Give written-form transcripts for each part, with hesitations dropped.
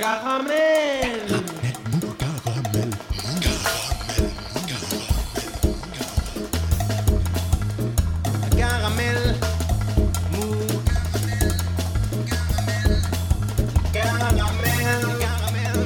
Caramel. Caramel. Mou. Caramel. Caramel.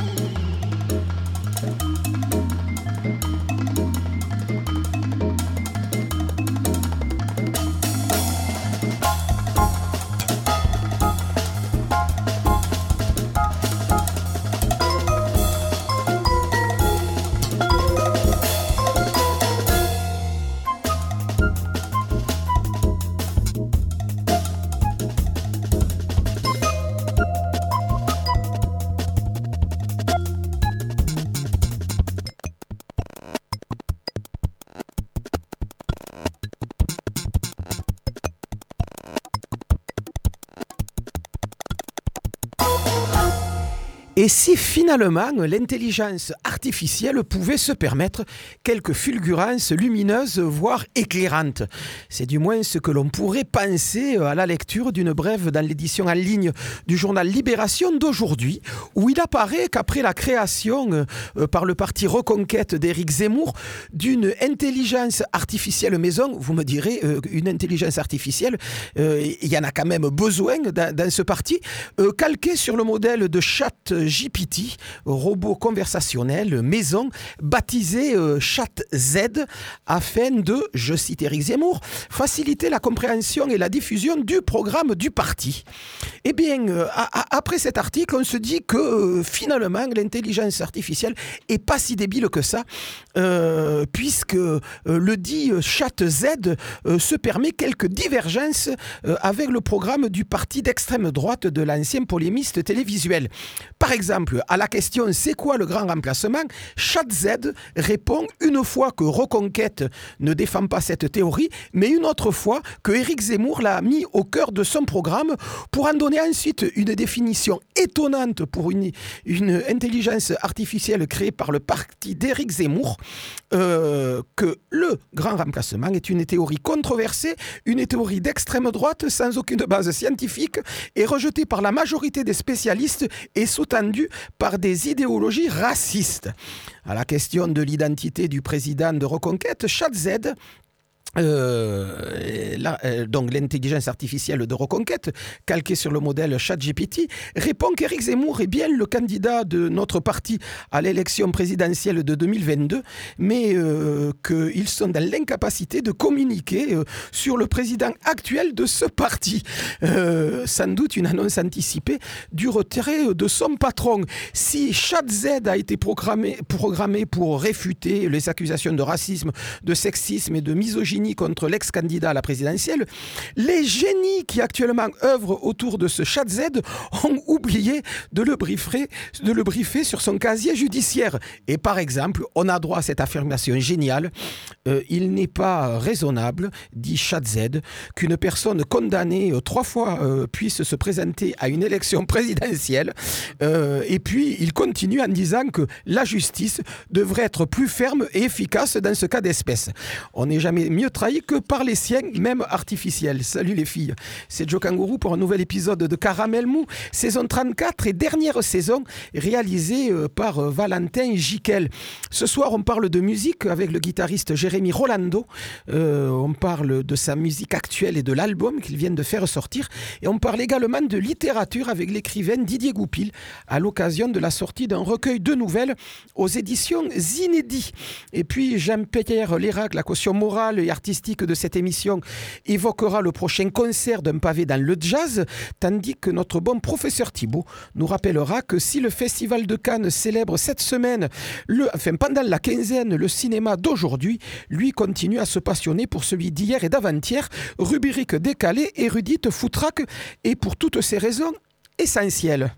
Et si finalement l'intelligence artificielle pouvait se permettre quelques fulgurances lumineuses, voire éclairantes? C'est du moins ce que l'on pourrait penser à la lecture d'une brève dans l'édition en ligne du journal Libération d'aujourd'hui, où il apparaît qu'après la création par le parti Reconquête d'Éric Zemmour d'une intelligence artificielle maison, vous me direz, une intelligence artificielle, il y en a quand même besoin dans ce parti, calqué sur le modèle de ChatGPT, robot conversationnel maison, baptisé ChatZ, afin de, je cite Éric Zemmour, faciliter la compréhension et la diffusion du programme du parti. Eh bien, après cet article, on se dit que finalement, l'intelligence artificielle est pas si débile que ça, puisque le dit ChatZ se permet quelques divergences avec le programme du parti d'extrême droite de l'ancien polémiste télévisuel. Par exemple, à la question « C'est quoi le grand remplacement ?», ChatZ répond une fois que Reconquête ne défend pas cette théorie, mais une autre fois que Éric Zemmour l'a mis au cœur de son programme pour en donner ensuite une définition étonnante pour une intelligence artificielle créée par le parti d'Éric Zemmour, que le grand remplacement est une théorie controversée, une théorie d'extrême droite sans aucune base scientifique et rejetée par la majorité des spécialistes et sous-tendue par des idéologies racistes. À la question de l'identité du président de Reconquête, ChatZ, donc l'intelligence artificielle de Reconquête, calquée sur le modèle ChatGPT, répond qu'Éric Zemmour est bien le candidat de notre parti à l'élection présidentielle de 2022, mais qu'ils sont dans l'incapacité de communiquer sur le président actuel de ce parti. Sans doute une annonce anticipée du retrait de son patron. Si ChatZ a été programmé pour réfuter les accusations de racisme, de sexisme et de misogynie contre l'ex-candidat à la présidentielle, les génies qui actuellement œuvrent autour de ce ChatZ ont oublié de le briefer sur son casier judiciaire. Et par exemple, on a droit à cette affirmation géniale, il n'est pas raisonnable, dit ChatZ, qu'une personne condamnée 3 fois puisse se présenter à une élection présidentielle. Et puis, il continue en disant que la justice devrait être plus ferme et efficace dans ce cas d'espèce. On n'est jamais mieux trahi que par les siens, même artificiels. Salut les filles, c'est Joe Kangourou pour un nouvel épisode de Caramel Mou, saison 34 et dernière saison réalisée par Valentin Jiquel. Ce soir, on parle de musique avec le guitariste Jérémy Rolando. On parle de sa musique actuelle et de l'album qu'il vient de faire sortir. Et on parle également de littérature avec l'écrivain Didier Goupil à l'occasion de la sortie d'un recueil de nouvelles aux éditions Inédits. Et puis Jean-Pierre Lérac, la caution morale et artistique de cette émission, évoquera le prochain concert d'un pavé dans le jazz, tandis que notre bon professeur Thibault nous rappellera que si le Festival de Cannes célèbre cette semaine, pendant la quinzaine, le cinéma d'aujourd'hui, lui continue à se passionner pour celui d'hier et d'avant-hier, rubrique décalée, érudite, foutraque, et pour toutes ces raisons essentielles.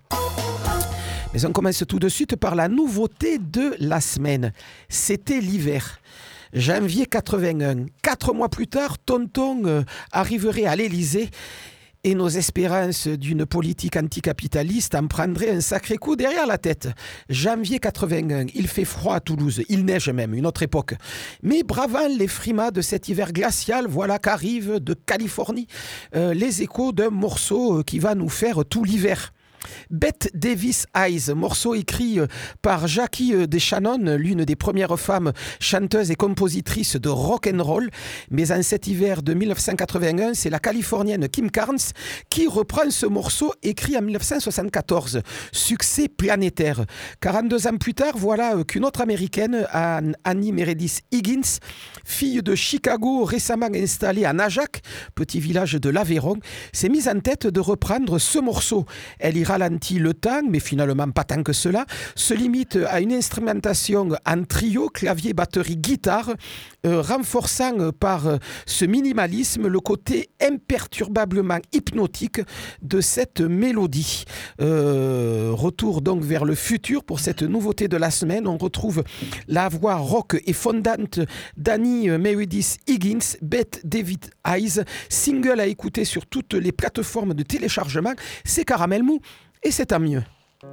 Mais on commence tout de suite par la nouveauté de la semaine. C'était l'hiver. Janvier 81. 4 mois plus tard, Tonton arriverait à l'Élysée et nos espérances d'une politique anticapitaliste en prendraient un sacré coup derrière la tête. Janvier 81, il fait froid à Toulouse, il neige même, une autre époque. Mais bravant les frimas de cet hiver glacial, voilà qu'arrive de Californie les échos d'un morceau qui va nous faire tout l'hiver. Bette Davis Eyes, morceau écrit par Jackie DeShannon, l'une des premières femmes chanteuses et compositrices de rock and roll. Mais en cet hiver de 1981, c'est la Californienne Kim Carnes qui reprend ce morceau écrit en 1974. Succès planétaire. 42 ans plus tard, voilà qu'une autre américaine, Annie Meredith Higgins, fille de Chicago, récemment installée à Najac, petit village de l'Aveyron, s'est mise en tête de reprendre ce morceau. Elle y ralentit le temps, mais finalement pas tant que cela, se limite à une instrumentation en trio, clavier, batterie, guitare, renforçant par ce minimalisme le côté imperturbablement hypnotique de cette mélodie. Retour donc vers le futur pour cette nouveauté de la semaine. On retrouve la voix rock et fondante d'Annie Meredith Higgins, Bette Davis Eyes, single à écouter sur toutes les plateformes de téléchargement. C'est Caramel Mou et c'est tant mieux.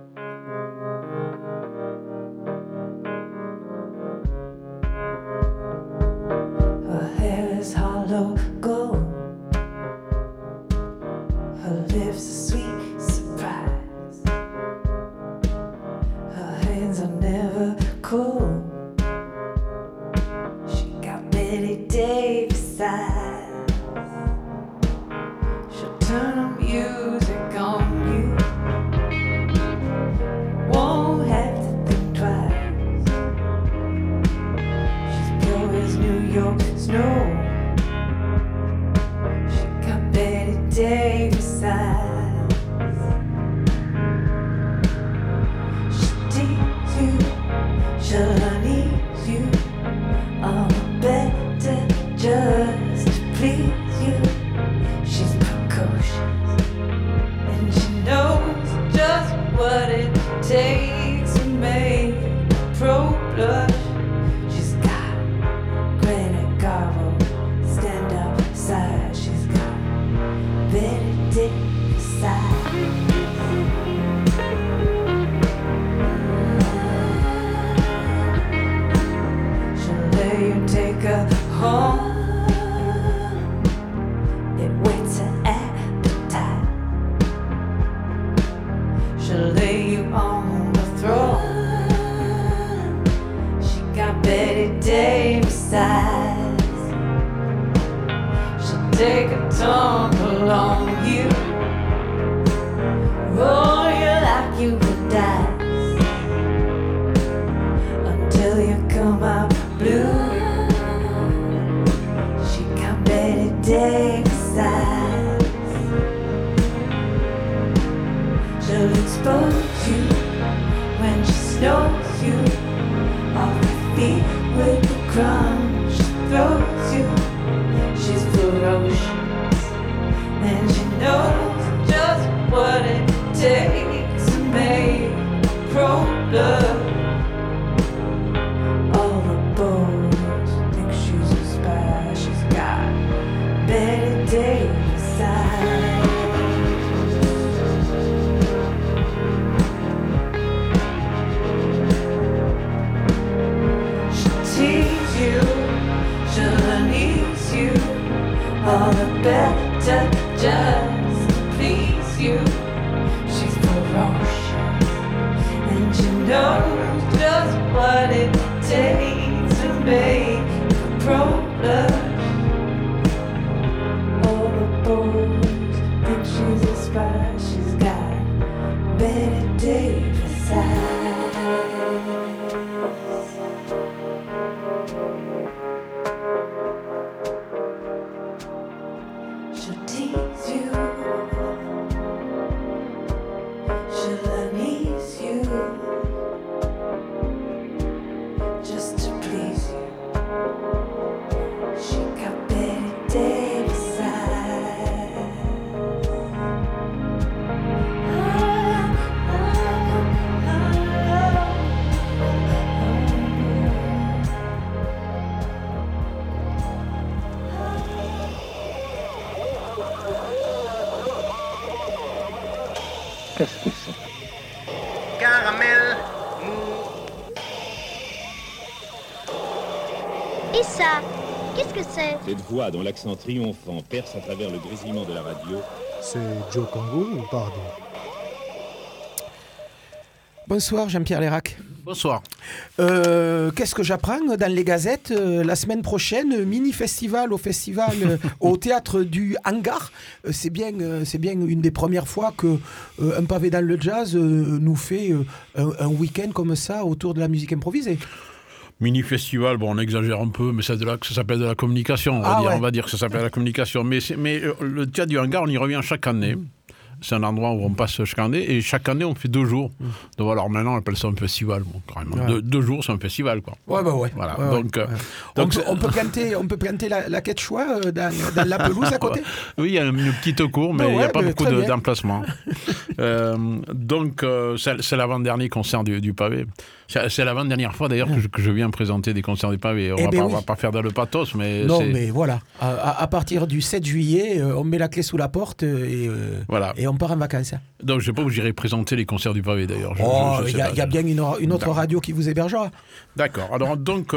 Her hair is hollow gold. Her lips are sweet surprise. Her hands are never cold. She got Betty Davis eyes. She'll turn the music on you. Won't have to think twice. She's pure as New York snow. She got Betty Davis eyes. She'll tease you, she'll unease you, all better just to please you. She's precocious and she knows just what it takes to make a pro blush. She's got Greta Garbo, stand up side. She's got Betty Davis eyes. She'll let you take her home. It whets her appetite. She'll lay you on the throne. She got Betty Davis eyes. She'll take a tumble on you. Roll you like you would dice until you come out blue. She got Betty Davis eyes. She'll expose you when she snows you off your feet with the crunch. She throws you. She's ferocious and she knows just what it takes to make a pro blush. All the boys think she's a spy. She's got Betty Davis eyes. She'll tease you, she'll unease you, all the better just to please you. She's ferocious and she knows just what it takes to make a pro blush. All the boys think she's a spy. She's got Betty Davis eyes. She'll tease you, she'll unease you, just to please you. She got Betty Davis eyes. Qu'est-ce que c'est? Caramel mou. Et ça, qu'est-ce que c'est? Cette voix dont l'accent triomphant perce à travers le grésillement de la radio. C'est Joe Congo ou pardon? Bonsoir Jean-Pierre Lérac. Bonsoir. Qu'est-ce que j'apprends dans les gazettes la semaine prochaine, mini-festival au théâtre du Hangar. C'est bien une des premières fois que un pavé dans le jazz nous fait un week-end comme ça autour de la musique improvisée. Mini-festival, on exagère un peu, mais ça s'appelle de la communication. On va dire que ça s'appelle de la communication. Mais le théâtre du Hangar, on y revient chaque année. C'est un endroit où on passe chaque année, et chaque année on fait 2 jours. Donc alors maintenant on appelle ça un festival, carrément. Ouais. 2 jours c'est un festival, quoi. Ouais. Voilà. Ouais, donc, on peut planter la quechua dans la pelouse à côté. Oui, il y a une petite cour, mais il n'y a pas beaucoup d'emplacements. Donc c'est l'avant-dernier concert du pavé. C'est l'avant-dernière fois d'ailleurs que je viens présenter des concerts du pavé. On va pas faire dans le pathos, mais mais voilà. À partir du 7 juillet, on met la clé sous la porte et on part en vacances. Donc je ne sais pas où j'irai présenter les concerts du pavé d'ailleurs. Il y a bien une autre radio qui vous hébergera. D'accord. Alors donc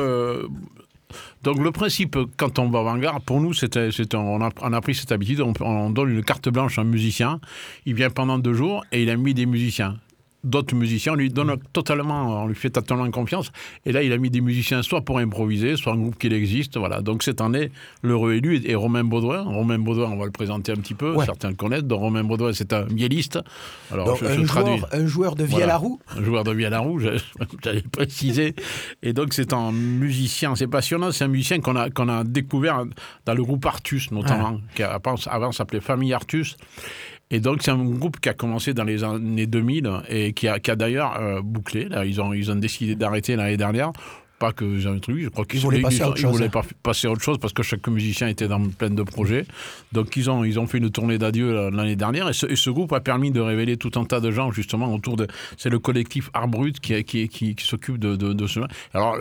le principe, quand on va au Hangar, pour nous, on a pris cette habitude, on donne une carte blanche à un musicien, il vient pendant 2 jours et il a mis des musiciens. D'autres musiciens, on lui fait totalement confiance. Et là, il a mis des musiciens soit pour improviser, soit un groupe qui existe. Voilà. Donc cette année, l'heureux élu est Romain Baudouin. Romain Baudouin, on va le présenter un petit peu. Ouais. Certains le connaissent. Donc Romain Baudouin, c'est un vielliste. Alors, donc, un joueur de vielle à roue. Un joueur de vielle à roue, j'allais préciser. Et donc c'est un musicien, c'est passionnant. C'est un musicien qu'on a découvert dans le groupe Artus, notamment, qui avant s'appelait Famille Artus. Et donc, c'est un groupe qui a commencé dans les années 2000 et qui a d'ailleurs bouclé. Là, ils ont décidé d'arrêter l'année dernière. Pas que j'ai un truc, je crois qu'ils voulaient passer à autre chose parce que chaque musicien était dans plein de projets. Donc ils ont fait une tournée d'adieu l'année dernière et ce groupe a permis de révéler tout un tas de gens justement autour de. C'est le collectif Art Brut qui s'occupe de cela. Alors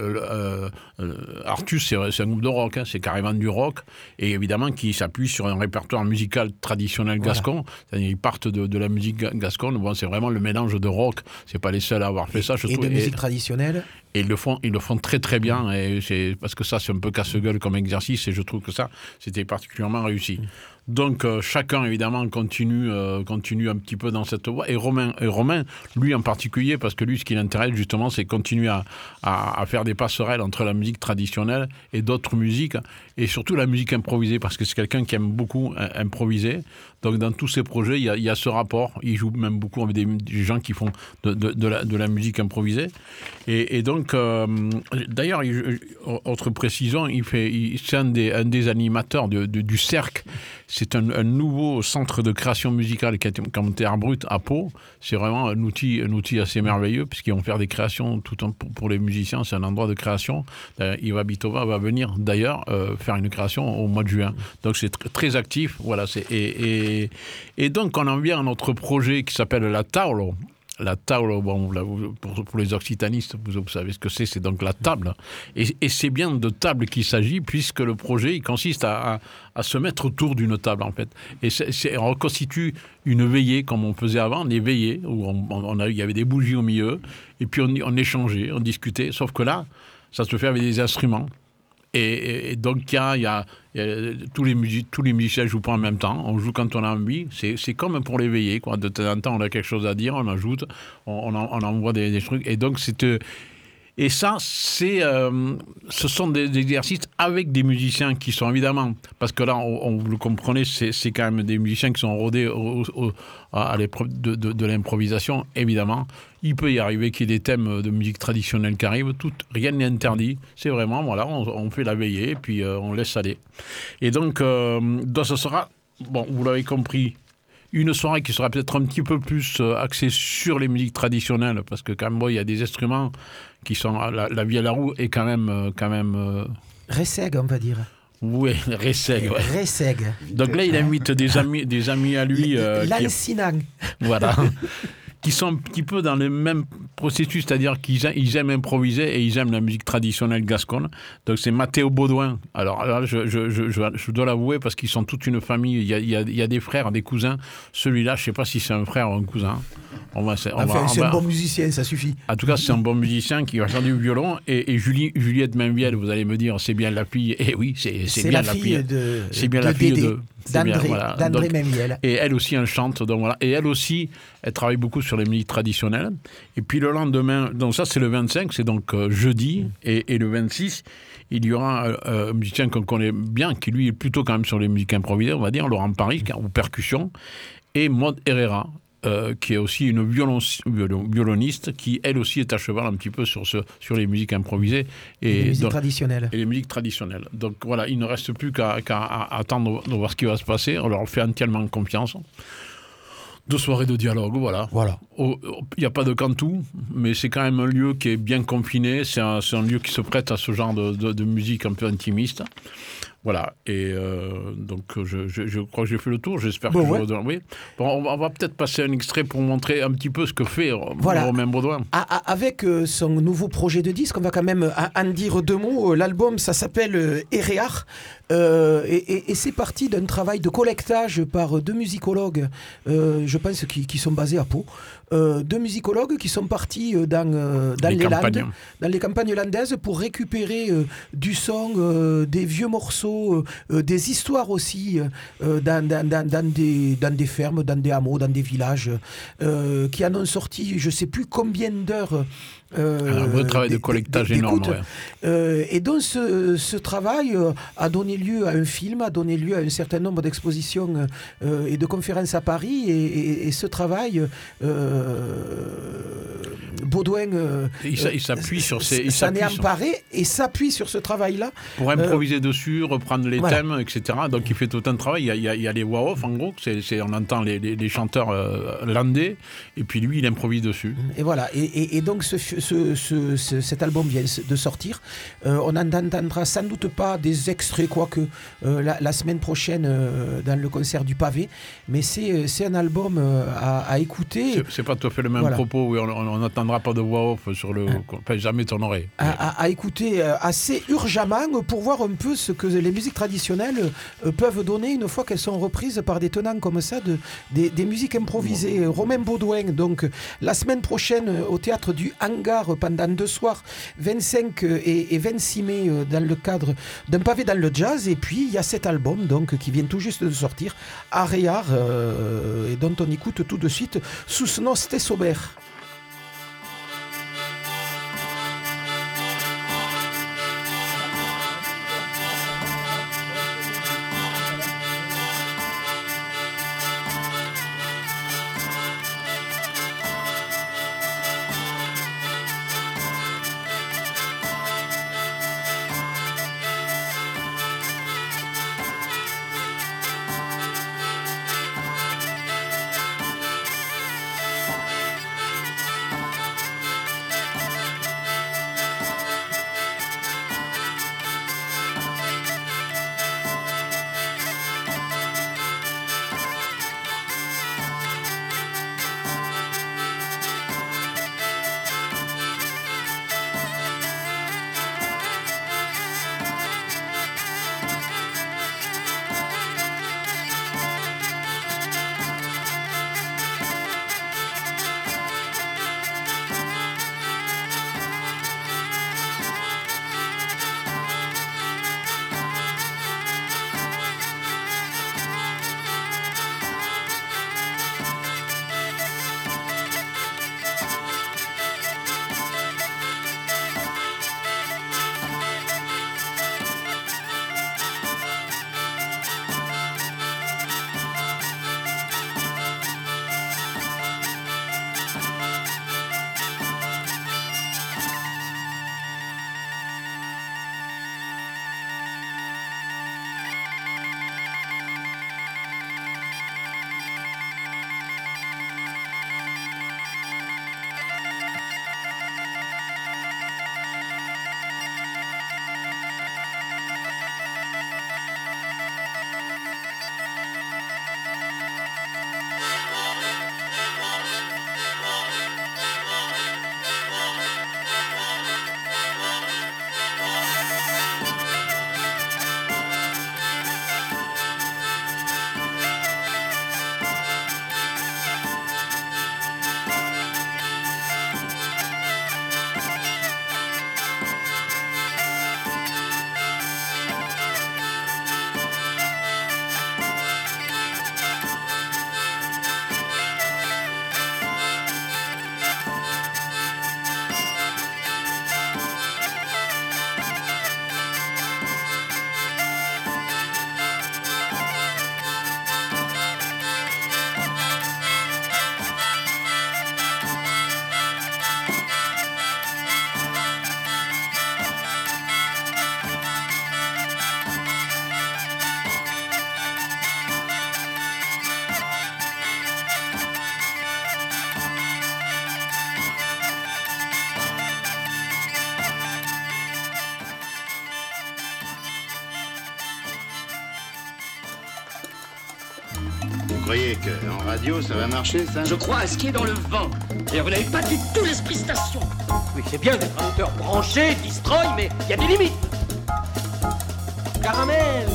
Artus, c'est un groupe de rock, c'est carrément du rock et évidemment qui s'appuie sur un répertoire musical traditionnel gascon. C'est-à-dire ils partent de la musique gasconne. Bon, c'est vraiment le mélange de rock. C'est pas les seuls à avoir fait ça. Je trouve. De musique traditionnelle. Et ils le font très très bien, et parce que ça c'est un peu casse-gueule comme exercice, et je trouve que ça c'était particulièrement réussi. Donc chacun évidemment continue un petit peu dans cette voie, et Romain lui en particulier, parce que lui ce qui l'intéresse justement c'est continuer à faire des passerelles entre la musique traditionnelle et d'autres musiques, et surtout la musique improvisée, parce que c'est quelqu'un qui aime beaucoup improviser. Donc dans tous ses projets il y a ce rapport, il joue même beaucoup avec des gens qui font de la musique improvisée, et donc d'ailleurs autre précision, c'est un des animateurs du Cercle. C'est un nouveau centre de création musicale qui a été monté à Brut à Pau. C'est vraiment un outil assez merveilleux puisqu'ils vont faire des créations pour les musiciens. C'est un endroit de création. Iva Bitova va venir d'ailleurs faire une création au mois de juin. Donc c'est très actif. Voilà. Et donc on en vient à notre projet qui s'appelle La Taulo. La table, pour les occitanistes, vous savez ce que c'est donc la table. Et c'est bien de table qu'il s'agit, puisque le projet il consiste à se mettre autour d'une table, en fait. Et on reconstitue une veillée, comme on faisait avant, des veillées, où il y avait des bougies au milieu, et puis on échangeait, on discutait, sauf que là, ça se fait avec des instruments. Et donc, il y a tous les musiciens jouent pas en même temps. On joue quand on a envie. C'est comme pour les veillées, quoi. De temps en temps, on a quelque chose à dire, on ajoute, on envoie des trucs. Et donc, et ça, ce sont des exercices avec des musiciens qui sont évidemment, parce que là, vous le comprenez, c'est quand même des musiciens qui sont rodés à l'épreuve de l'improvisation, évidemment. Il peut y arriver qu'il y ait des thèmes de musique traditionnelle qui arrivent, rien n'est interdit. C'est vraiment, voilà, on fait la veillée et puis on laisse aller. Et donc ce sera, bon, vous l'avez compris, une soirée qui sera peut-être un petit peu plus axée sur les musiques traditionnelles, parce que quand même, il y a des instruments qui sont... La vielle à roue est quand même Resseg, on va dire. Oui, Resseg. Ouais. Resseg. Donc là, il invite des amis à lui... Lansinang. Voilà. Qui sont un petit peu dans le même processus, c'est-à-dire qu'ils aiment improviser et ils aiment la musique traditionnelle gasconne. Donc c'est Mathéo Baudouin. Alors là, je dois l'avouer parce qu'ils sont toute une famille. Il y a des frères, des cousins. Celui-là, je ne sais pas si c'est un frère ou un cousin. C'est un bon musicien, ça suffit. En tout cas, c'est un bon musicien qui va faire du violon. Et Juliette Mainviel, vous allez me dire, c'est bien la fille. Et oui, c'est bien la fille. C'est bien la fille d'André Mainviel. Et elle aussi, elle chante. Donc voilà. Et elle aussi, elle travaille beaucoup sur les musiques traditionnelles. Et puis le lendemain, donc ça c'est le 25, c'est donc jeudi. Et le 26, il y aura un musicien qu'on connaît bien, qui lui est plutôt quand même sur les musiques improvisées, on va dire, Laurent Paris, aux percussions. Et Maud Herrera, qui est aussi une violoniste, qui elle aussi est à cheval un petit peu sur les musiques improvisées. Et les musiques traditionnelles. Et les musiques traditionnelles. Donc voilà, il ne reste plus qu'à attendre de voir ce qui va se passer. On leur fait entièrement confiance. 2 soirées de dialogue, voilà. Il n'y a pas de cantou, mais c'est quand même un lieu qui est bien confiné. C'est un lieu qui se prête à ce genre de musique un peu intimiste. Voilà, et donc je crois que j'ai fait le tour, j'espère que je vous redonne. Oui. Bon, on va peut-être passer un extrait pour montrer un petit peu ce que fait Romain Baudouin. Avec son nouveau projet de disque, on va quand même en dire 2 mots. L'album, ça s'appelle Eréar, et c'est parti d'un travail de collectage par 2 musicologues, je pense, qui sont basés à Pau. 2 musicologues qui sont partis dans les campagnes landaises pour récupérer du son, des vieux morceaux, des histoires aussi, dans des fermes, dans des hameaux, dans des villages, qui en ont sorti je ne sais plus combien d'heures. Un vrai travail de collectage énorme. Et donc ce travail a donné lieu à un film, a donné lieu à un certain nombre d'expositions et de conférences à Paris, et ce travail, Baudouin il s'appuie sur ces... s'en est emparé et s'appuie sur ce travail-là. Pour improviser dessus, reprendre les thèmes, etc. Donc il fait tout un travail. Il y a les voix off, en gros, on entend les chanteurs landais, et puis lui, il improvise dessus. Et voilà, et donc cet album vient de sortir. On n'entendra sans doute pas des extraits, quoique la semaine prochaine dans le concert du Pavé, mais c'est un album à écouter. C'est pas tout à fait le même propos, oui, on n'entendra pas de voix off sur le... jamais ton oreille. À écouter assez urgemment pour voir un peu ce que les musiques traditionnelles peuvent donner une fois qu'elles sont reprises par des tenants comme ça, des musiques improvisées. Romain Baudouin, donc la semaine prochaine au théâtre du Hangar pendant 2 soirs, 25 et 26 mai, dans le cadre d'un pavé dans le jazz. Et puis il y a cet album donc qui vient tout juste de sortir, Aréar, et dont on écoute tout de suite Sus Noste Sober. croyez qu'en radio, ça va marcher, ça? Je crois à ce qui est dans le vent. Et vous n'avez pas du tout l'esprit station. Oui, c'est bien d'être un auteur branché, destroy, mais il y a des limites. Caramel.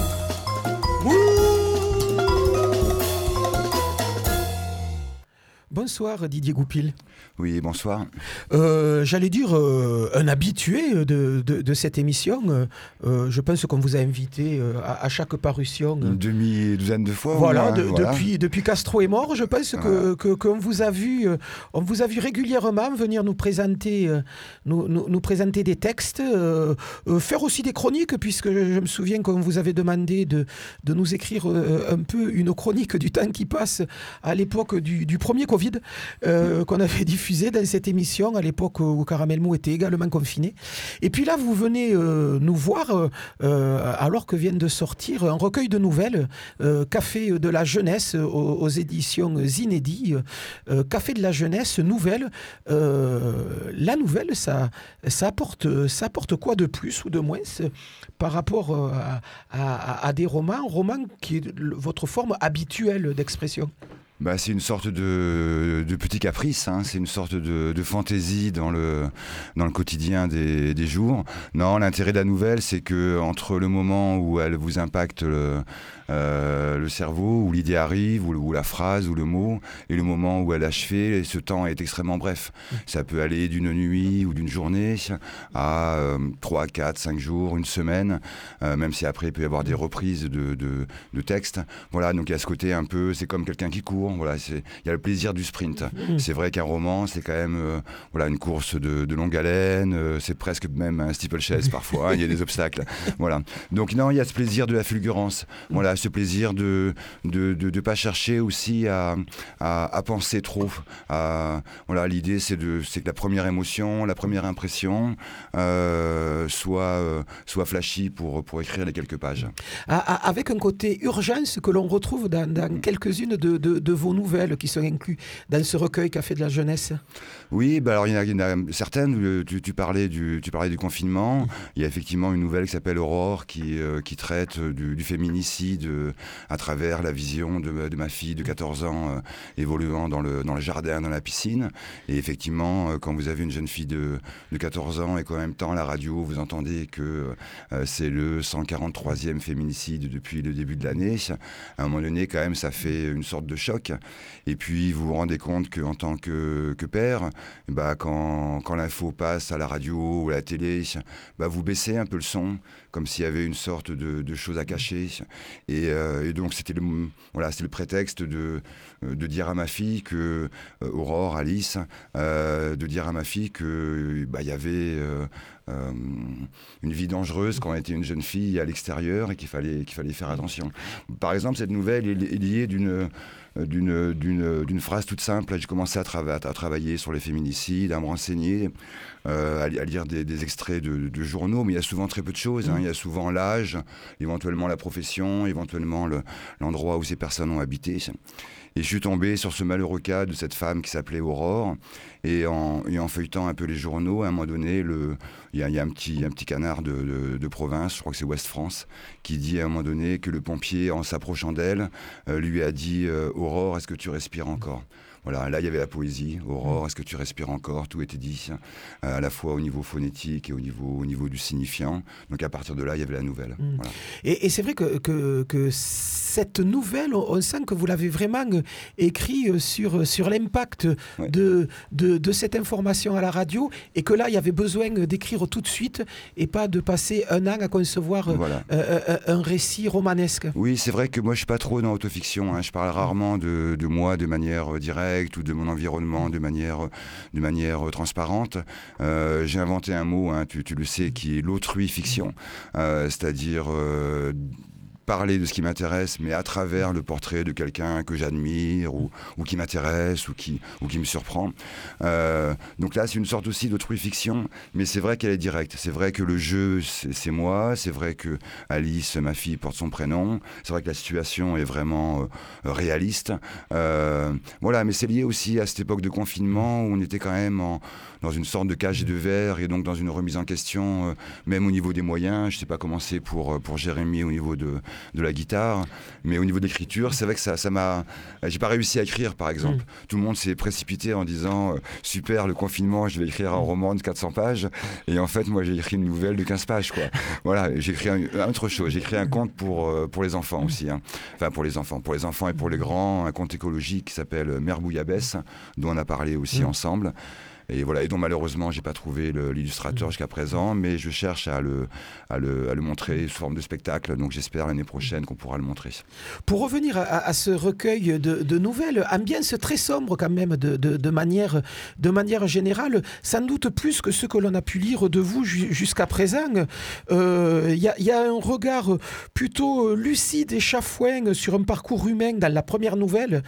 Bonsoir Didier Goupil. Oui, bonsoir. J'allais dire un habitué de cette émission. Je pense qu'on vous a invité à chaque parution. Une demi-douzaine de fois. Voilà, voilà. Depuis Castro est mort, je pense qu'on vous a vu, on vous a vu régulièrement venir nous présenter, nous présenter des textes, faire aussi des chroniques, puisque je me souviens qu'on vous avait demandé de nous écrire un peu une chronique du temps qui passe à l'époque du premier Covid qu'on avait diffusé dans cette émission à l'époque où Caramel Mou était également confiné. Et puis là, vous venez nous voir alors que vient de sortir un recueil de nouvelles, Café de la jeunesse aux éditions Zinedi. Café de la jeunesse, nouvelle. La nouvelle, ça apporte quoi de plus ou de moins par rapport à des romans qui est votre forme habituelle d'expression? C'est une sorte de petit caprice, hein. C'est une sorte de fantaisie dans le quotidien des jours. Non, l'intérêt de la nouvelle, c'est que entre le moment où elle vous impacte le cerveau, où l'idée arrive, ou la phrase, ou le mot, et le moment où elle est achevée, ce temps est extrêmement bref. Ça peut aller d'une nuit ou d'une journée à 3, 4, 5 jours, une semaine, même si après il peut y avoir des reprises de textes. Voilà, donc il y a ce côté un peu, c'est comme quelqu'un qui court. Voilà, il y a le plaisir du sprint. C'est vrai qu'un roman, c'est quand même une course de longue haleine, c'est presque même un steeplechase parfois, il y a des obstacles. Voilà. Donc non, il y a ce plaisir de la fulgurance. Voilà, ce plaisir de pas chercher aussi à penser trop. Voilà, l'idée c'est que la première émotion, la première impression soit flashy pour écrire les quelques pages. Avec un côté urgence que l'on retrouve dans quelques-unes de vos nouvelles qui sont incluses dans ce recueil Café de la jeunesse. Oui, alors il y en a certaines. Tu parlais du confinement. Il y a effectivement une nouvelle qui s'appelle Aurore qui traite du féminicide à travers la vision de ma fille de 14 ans évoluant dans le jardin, dans la piscine. Et effectivement, quand vous avez une jeune fille de 14 ans et qu'en même temps à la radio vous entendez que c'est le 143e féminicide depuis le début de l'année, à un moment donné quand même ça fait une sorte de choc. Et puis vous vous rendez compte qu'en tant que père, quand l'info passe à la radio ou à la télé, vous baissez un peu le son, comme s'il y avait une sorte de chose à cacher. Et donc c'était le prétexte de dire à ma fille que Aurore, Alice, de dire à ma fille que il y avait une vie dangereuse quand on était une jeune fille à l'extérieur et qu'il fallait faire attention. Par exemple, cette nouvelle est liée d'une phrase toute simple. J'ai commencé à travailler sur les féminicides, à me renseigner, à lire des extraits de journaux, mais il y a souvent très peu de choses. Il y a souvent l'âge, éventuellement la profession, éventuellement l'endroit où ces personnes ont habité. Et je suis tombé sur ce malheureux cas de cette femme qui s'appelait Aurore. Et en feuilletant un peu les journaux, à un moment donné, il y a un petit canard de province, je crois que c'est Ouest France, qui dit à un moment donné que le pompier, en s'approchant d'elle, lui a dit « Aurore, est-ce que tu respires encore ?» Voilà, là il y avait la poésie. Aurore, est-ce que tu respires encore? Tout était dit, à la fois au niveau phonétique et au niveau du signifiant. Donc à partir de là, il y avait la nouvelle. Voilà. Et c'est vrai que cette nouvelle, on sent que vous l'avez vraiment écrit sur l'impact de cette information à la radio, et que là, il y avait besoin d'écrire tout de suite et pas de passer un an à concevoir un récit romanesque. Oui, c'est vrai que moi, je suis pas trop dans l'autofiction. Je parle rarement de moi de manière directe ou de mon environnement de manière transparente. J'ai inventé un mot, tu le sais, qui est l'autrui-fiction, c'est-à-dire parler de ce qui m'intéresse, mais à travers le portrait de quelqu'un que j'admire ou qui m'intéresse ou qui me surprend. Donc là, c'est une sorte aussi d'autrui-fiction, mais c'est vrai qu'elle est directe. C'est vrai que le jeu, c'est moi. C'est vrai que Alice, ma fille, porte son prénom. C'est vrai que la situation est vraiment réaliste. Voilà, mais c'est lié aussi à cette époque de confinement où on était quand même dans une sorte de cage de verre et donc dans une remise en question, même au niveau des moyens. Je ne sais pas comment c'est pour Jérémy au niveau de la guitare. Mais au niveau de l'écriture, c'est vrai que ça m'a... J'ai pas réussi à écrire, par exemple. Tout le monde s'est précipité en disant super, le confinement, je vais écrire un roman de 400 pages. Et en fait, moi, j'ai écrit une nouvelle de 15 pages, quoi. Voilà, j'ai écrit autre chose. J'ai écrit un conte pour les enfants aussi. Hein. Enfin, pour les enfants et pour les grands, un conte écologique qui s'appelle Mère Bouillabaisse, dont on a parlé aussi ensemble. Et voilà, et dont malheureusement j'ai pas trouvé l'illustrateur jusqu'à présent, mais je cherche à le montrer sous forme de spectacle, donc j'espère l'année prochaine qu'on pourra le montrer. Pour revenir à ce recueil de nouvelles, ambiance très sombre quand même de manière générale, sans doute plus que ce que l'on a pu lire de vous jusqu'à présent. Il y a un regard plutôt lucide et chafouin sur un parcours humain dans la première nouvelle,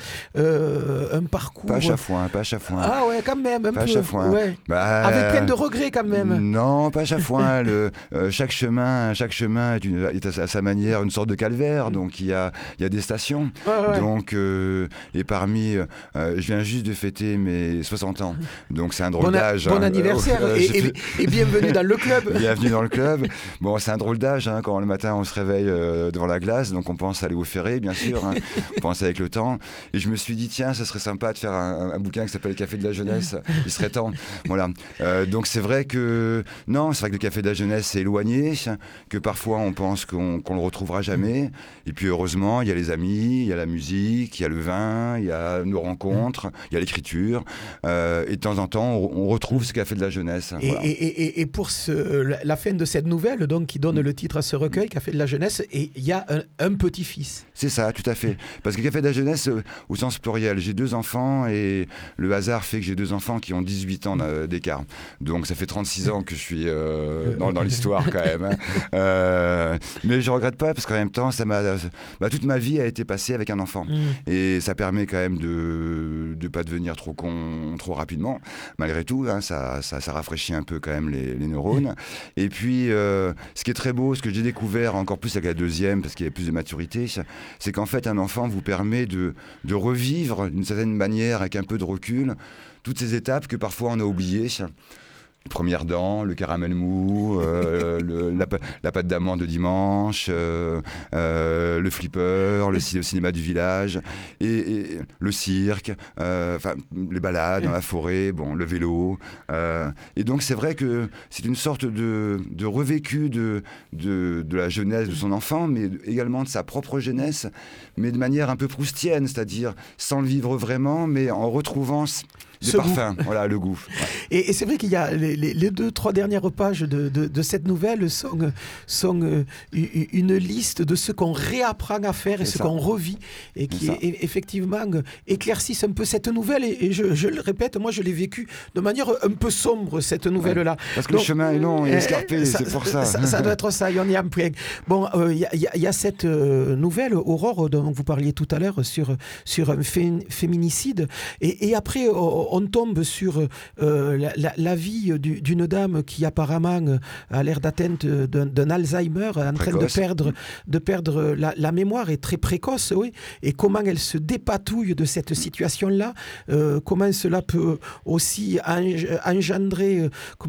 un parcours... Pas chafouin. Ah ouais, quand même, un pas peu... chafouin. Ouais. Avec plein de regrets quand même. Non, pas chafouin. Chaque chemin est à sa manière une sorte de calvaire. Donc il y a des stations. Ouais. Donc et parmi, je viens juste de fêter mes 60 ans. Donc c'est un drôle d'âge. Bon anniversaire et bienvenue dans le club. Bienvenue dans le club. Bon, c'est un drôle d'âge hein, quand le matin on se réveille devant la glace. Donc on pense aller au Ferré, bien sûr. Hein. On pense avec le temps. Et je me suis dit tiens, ça serait sympa de faire un bouquin qui s'appelle Café de la jeunesse. Il serait temps. Voilà. Donc c'est vrai que le Café de la jeunesse c'est éloigné, que parfois on pense qu'on le retrouvera jamais. Et puis heureusement, il y a les amis, il y a la musique, il y a le vin, il y a nos rencontres, il y a l'écriture. Et de temps en temps, on retrouve ce Café de la jeunesse. Voilà. Et pour la fin de cette nouvelle, donc qui donne le titre à ce recueil, Café de la jeunesse, et il y a un petit-fils. C'est ça, tout à fait. Parce que Café de la jeunesse, au sens pluriel, j'ai 2 enfants et le hasard fait que j'ai 2 enfants qui ont 18 ans d'écart. Donc ça fait 36 ans que je suis dans l'histoire quand même. Hein. Mais je regrette pas parce qu'en même temps, toute ma vie a été passée avec un enfant. Et ça permet quand même de pas devenir trop con trop rapidement. Malgré tout, hein, ça rafraîchit un peu quand même les neurones. Et puis, ce qui est très beau, ce que j'ai découvert encore plus avec la deuxième, parce qu'il y avait plus de maturité, c'est qu'en fait, un enfant vous permet de revivre d'une certaine manière, avec un peu de recul, toutes ces étapes que parfois on a oubliées. Les premières dents, le caramel mou, la pâte d'amande de dimanche, le flipper, le cinéma du village, et le cirque, les balades dans la forêt, le vélo. Et donc c'est vrai que c'est une sorte de revécu de la jeunesse de son enfant, mais également de sa propre jeunesse, mais de manière un peu proustienne, c'est-à-dire sans le vivre vraiment, mais en retrouvant... Le parfum, voilà, le goût. Ouais. Et c'est vrai qu'il y a les 2-3 dernières pages de cette nouvelle sont une liste de ce qu'on réapprend à faire et ce qu'on revit et qui effectivement éclaircissent un peu cette nouvelle. Et je le répète, moi je l'ai vécu de manière un peu sombre, cette nouvelle-là. Parce que le chemin est long et escarpé, c'est pour ça. Ça doit être ça, il y en a un point. Bon, il y a cette nouvelle, Aurore, dont vous parliez tout à l'heure, sur un féminicide. Et après, on tombe sur la vie d'une dame qui apparemment a l'air d'atteinte d'un Alzheimer, en train de perdre la mémoire, et très précoce, oui. Et comment elle se dépatouille de cette situation-là, comment cela peut aussi engendrer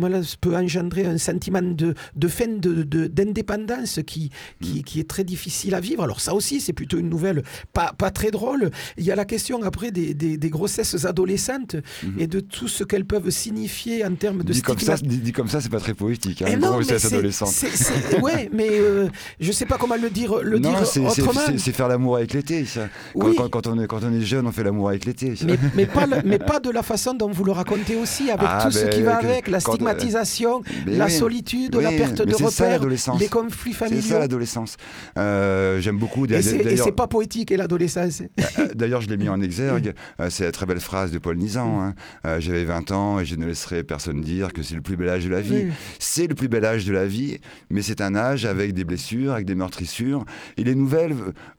un sentiment de fin d'indépendance qui est très difficile à vivre. Alors ça aussi, c'est plutôt une nouvelle pas très drôle. Il y a la question après des grossesses adolescentes et de tout ce qu'elles peuvent signifier en termes de stigma. Dit comme ça, c'est pas très poétique. Hein, non, grossesse adolescente. Ouais, mais je sais pas comment le dire autrement. C'est faire l'amour avec l'été. Ça. Oui. Quand on est jeune, on fait l'amour avec l'été. Mais pas de la façon dont vous le racontez aussi, avec tout ce qui va avec, la stigmatisation, la solitude, la perte de repères, les conflits familiaux. C'est ça l'adolescence. J'aime beaucoup. Et c'est pas poétique, et l'adolescence. D'ailleurs, je l'ai mis en exergue. C'est la très belle phrase de Paul Nizan. Hein. J'avais 20 ans et je ne laisserai personne dire que c'est le plus bel âge de la vie. Oui. C'est le plus bel âge de la vie, mais c'est un âge avec des blessures, avec des meurtrissures. Et les nouvelles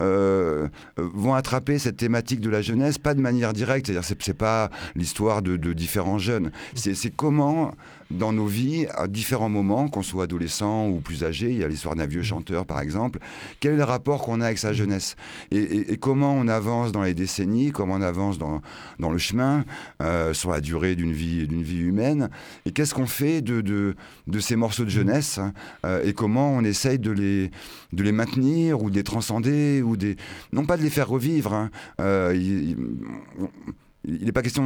vont attraper cette thématique de la jeunesse, pas de manière directe. C'est-à-dire, c'est pas l'histoire de différents jeunes. C'est comment, dans nos vies, à différents moments, qu'on soit adolescent ou plus âgé, il y a l'histoire d'un vieux chanteur par exemple, quel est le rapport qu'on a avec sa jeunesse et comment on avance dans les décennies, comment on avance dans le chemin, sur la durée d'une vie humaine, et qu'est-ce qu'on fait de ces morceaux de jeunesse, et comment on essaye de les maintenir ou de les transcender, non pas de les faire revivre, il n'est pas question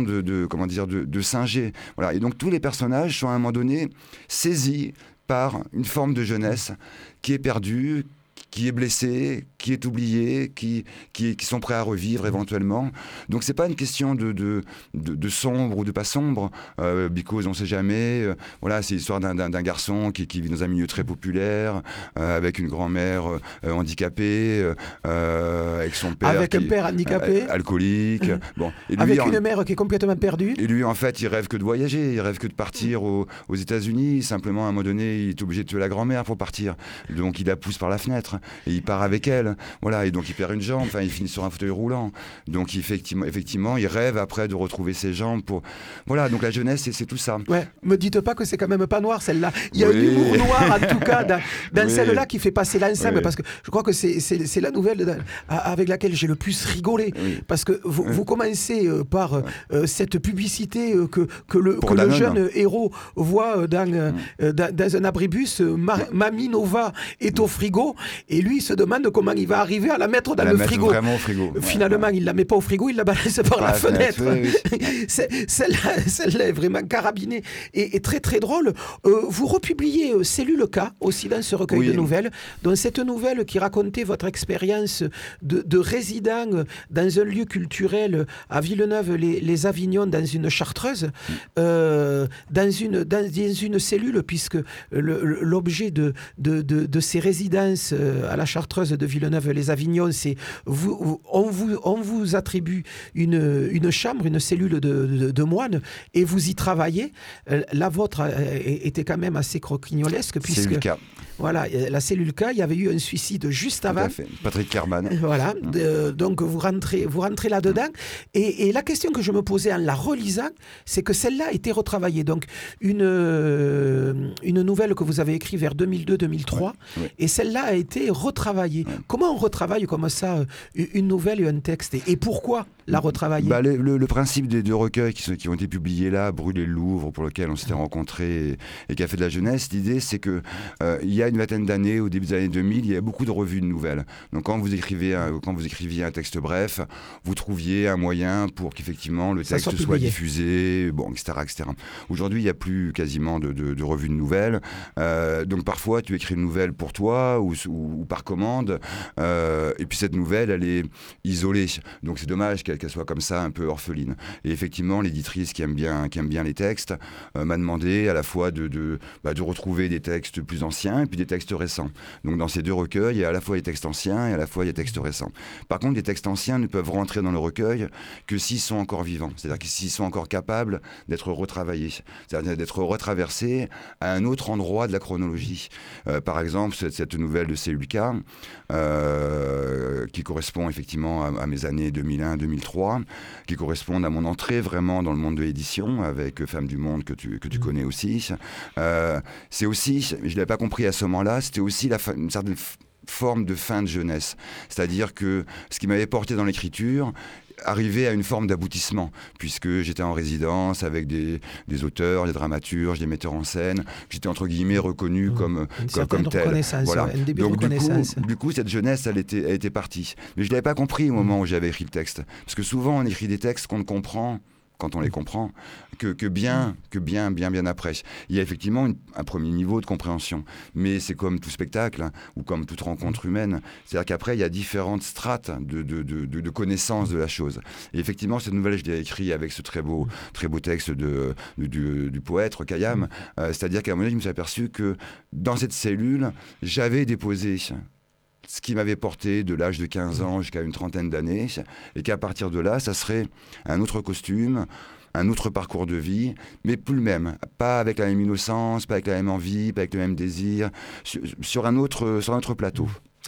de singer. Voilà. Et donc tous les personnages sont à un moment donné saisis par une forme de jeunesse qui est perdue, qui est blessée, qui est oubliée, qui sont prêts à revivre éventuellement. Donc c'est pas une question de sombre ou de pas sombre, because on sait jamais. Voilà, c'est l'histoire d'un garçon qui vit dans un milieu très populaire, avec une grand-mère handicapée, avec son père avec un père handicapé, alcoolique. Bon, et lui, avec une mère qui est complètement perdue. Et lui, en fait, il rêve que de voyager, il rêve que de partir aux États-Unis. Simplement, à un moment donné, il est obligé de tuer la grand-mère pour partir. Donc il la pousse par la fenêtre. Et il part avec elle, voilà, et donc il perd une jambe, enfin il finit sur un fauteuil roulant. Donc effectivement, il rêve après de retrouver ses jambes pour... Voilà, donc la jeunesse, c'est tout ça. Ouais, me dites pas que c'est quand même pas noir celle-là. Il y a un humour noir en tout cas dans celle-là qui fait passer l'ensemble, parce que je crois que c'est la nouvelle avec laquelle j'ai le plus rigolé, parce que vous commencez par cette publicité que le jeune héros voit dans un abribus, Mamie Nova est au frigo, et lui il se demande comment il va arriver à la mettre dans le frigo. Vraiment au frigo. Finalement, il la met pas au frigo, il la balance par la fenêtre. Celle-là est vraiment carabinée et très très drôle. Vous republiez Cellule K aussi dans ce recueil de nouvelles, dont cette nouvelle qui racontait votre expérience de résident dans un lieu culturel à Villeneuve-les-Avignon, dans une chartreuse, dans une cellule, puisque l'objet de ces résidences à la chartreuse de Villeneuve-les-Avignon, c'est on vous attribue une chambre, une cellule de moine, et vous y travaillez. La vôtre était quand même assez croquignolesque, puisque voilà, la cellule K, il y avait eu un suicide juste avant. Tout à fait. Patrick Carman. Voilà, donc vous rentrez là-dedans. Et la question que je me posais en la relisant, c'est que celle-là a été retravaillée. Donc une nouvelle que vous avez écrite vers 2002-2003, et celle-là a été retravaillée. Comment on retravaille comme ça une nouvelle et un texte, et pourquoi la retravailler? Le principe des deux recueils qui ont été publiés là, Brûler le Louvre, pour lequel on s'était rencontrés, et qui a fait de la jeunesse, l'idée c'est que il y a une vingtaine d'années, au début des années 2000, il y a beaucoup de revues de nouvelles. Donc quand vous écriviez un texte bref, vous trouviez un moyen pour qu'effectivement le texte soit diffusé, bon, etc. Aujourd'hui, il n'y a plus quasiment de revues de nouvelles. Donc parfois, tu écris une nouvelle pour toi ou par commande, et puis cette nouvelle, elle est isolée. Donc c'est dommage qu'elle soit comme ça, un peu orpheline. Et effectivement, l'éditrice qui aime bien les textes m'a demandé à la fois de retrouver des textes plus anciens et puis des textes récents. Donc dans ces deux recueils, il y a à la fois des textes anciens et à la fois des textes récents. Par contre, les textes anciens ne peuvent rentrer dans le recueil que s'ils sont encore vivants, c'est-à-dire que s'ils sont encore capables d'être retravaillés, c'est-à-dire d'être retraversés à un autre endroit de la chronologie. Par exemple, cette nouvelle de Cellule K, qui correspond effectivement à mes années 2001-2003, qui correspondent à mon entrée vraiment dans le monde de l'édition, avec Femmes du Monde que tu connais aussi. C'est aussi, je ne l'avais pas compris à ce moment-là, c'était aussi une certaine forme de fin de jeunesse. C'est-à-dire que ce qui m'avait porté dans l'écriture arrivait à une forme d'aboutissement, puisque j'étais en résidence avec des auteurs, des dramaturges, des metteurs en scène, j'étais entre guillemets reconnu comme tel. Voilà. Donc du coup, cette jeunesse, elle était partie. Mais je ne l'avais pas compris au moment où j'avais écrit le texte. Parce que souvent, on écrit des textes qu'on ne comprend quand on les comprend, que bien après. Il y a effectivement un premier niveau de compréhension, mais c'est comme tout spectacle, hein, ou comme toute rencontre humaine. C'est-à-dire qu'après, il y a différentes strates de connaissance de la chose. Et effectivement, cette nouvelle, je l'ai écrite avec ce très beau texte du poète Khayyam. C'est-à-dire qu'à un moment donné, je me suis aperçu que dans cette cellule, j'avais déposé ce qui m'avait porté de l'âge de 15 ans jusqu'à une trentaine d'années, et qu'à partir de là, ça serait un autre costume, un autre parcours de vie, mais plus le même. Pas avec la même innocence, pas avec la même envie, pas avec le même désir, sur un autre plateau.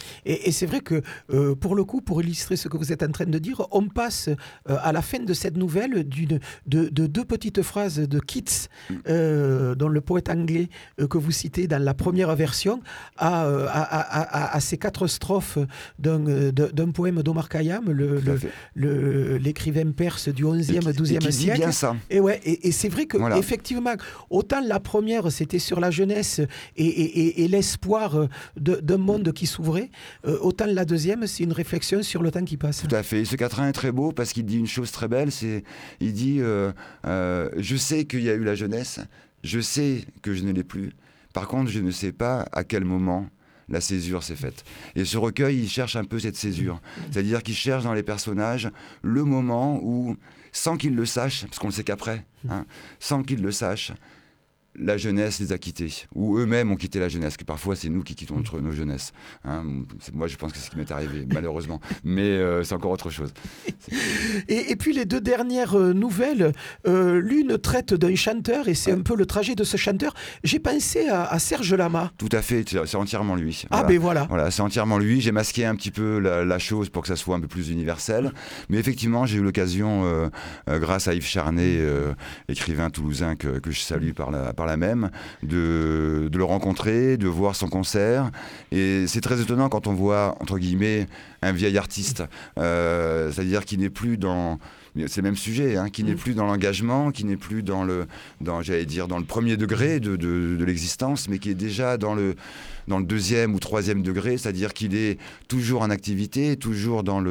Et c'est vrai que, pour le coup, pour illustrer ce que vous êtes en train de dire, on passe à la fin de cette nouvelle de deux petites phrases de Keats, dont le poète anglais que vous citez dans la première version, à ces 4 strophes d'un poème d'Omar Khayyam, l'écrivain perse du 11e, 12e siècle. Bien ça. Et c'est vrai que effectivement, autant la première, c'était sur la jeunesse et l'espoir d'un monde qui s'ouvrait, autant la deuxième, c'est une réflexion sur le temps qui passe. Tout à fait. Et ce quatrain est très beau parce qu'il dit une chose très belle, il dit je sais qu'il y a eu la jeunesse, je sais que je ne l'ai plus. Par contre, je ne sais pas à quel moment la césure s'est faite. Et ce recueil, il cherche un peu cette césure. C'est-à-dire qu'il cherche dans les personnages le moment où, sans qu'ils le sachent, parce qu'on ne le sait qu'après, sans qu'ils le sachent, la jeunesse les a quittés, ou eux-mêmes ont quitté la jeunesse, que parfois c'est nous qui quittons nos jeunesses. Moi je pense que c'est ce qui m'est arrivé, malheureusement, mais c'est encore autre chose. Et puis les 2 dernières nouvelles, l'une traite d'un chanteur, et c'est un peu le trajet de ce chanteur. J'ai pensé à Serge Lama. Tout à fait, c'est entièrement lui. Voilà. Voilà, c'est entièrement lui. J'ai masqué un petit peu la chose pour que ça soit un peu plus universel, mais effectivement j'ai eu l'occasion, grâce à Yves Charnet, écrivain toulousain que je salue par la même, de le rencontrer, de voir son concert. Et c'est très étonnant quand on voit, entre guillemets, un vieil artiste, c'est-à-dire qui n'est plus dans... C'est le même sujet, qui n'est plus dans l'engagement, qui n'est plus dans le premier degré de l'existence, mais qui est déjà dans le 2e ou 3e degré, c'est-à-dire qu'il est toujours en activité, toujours dans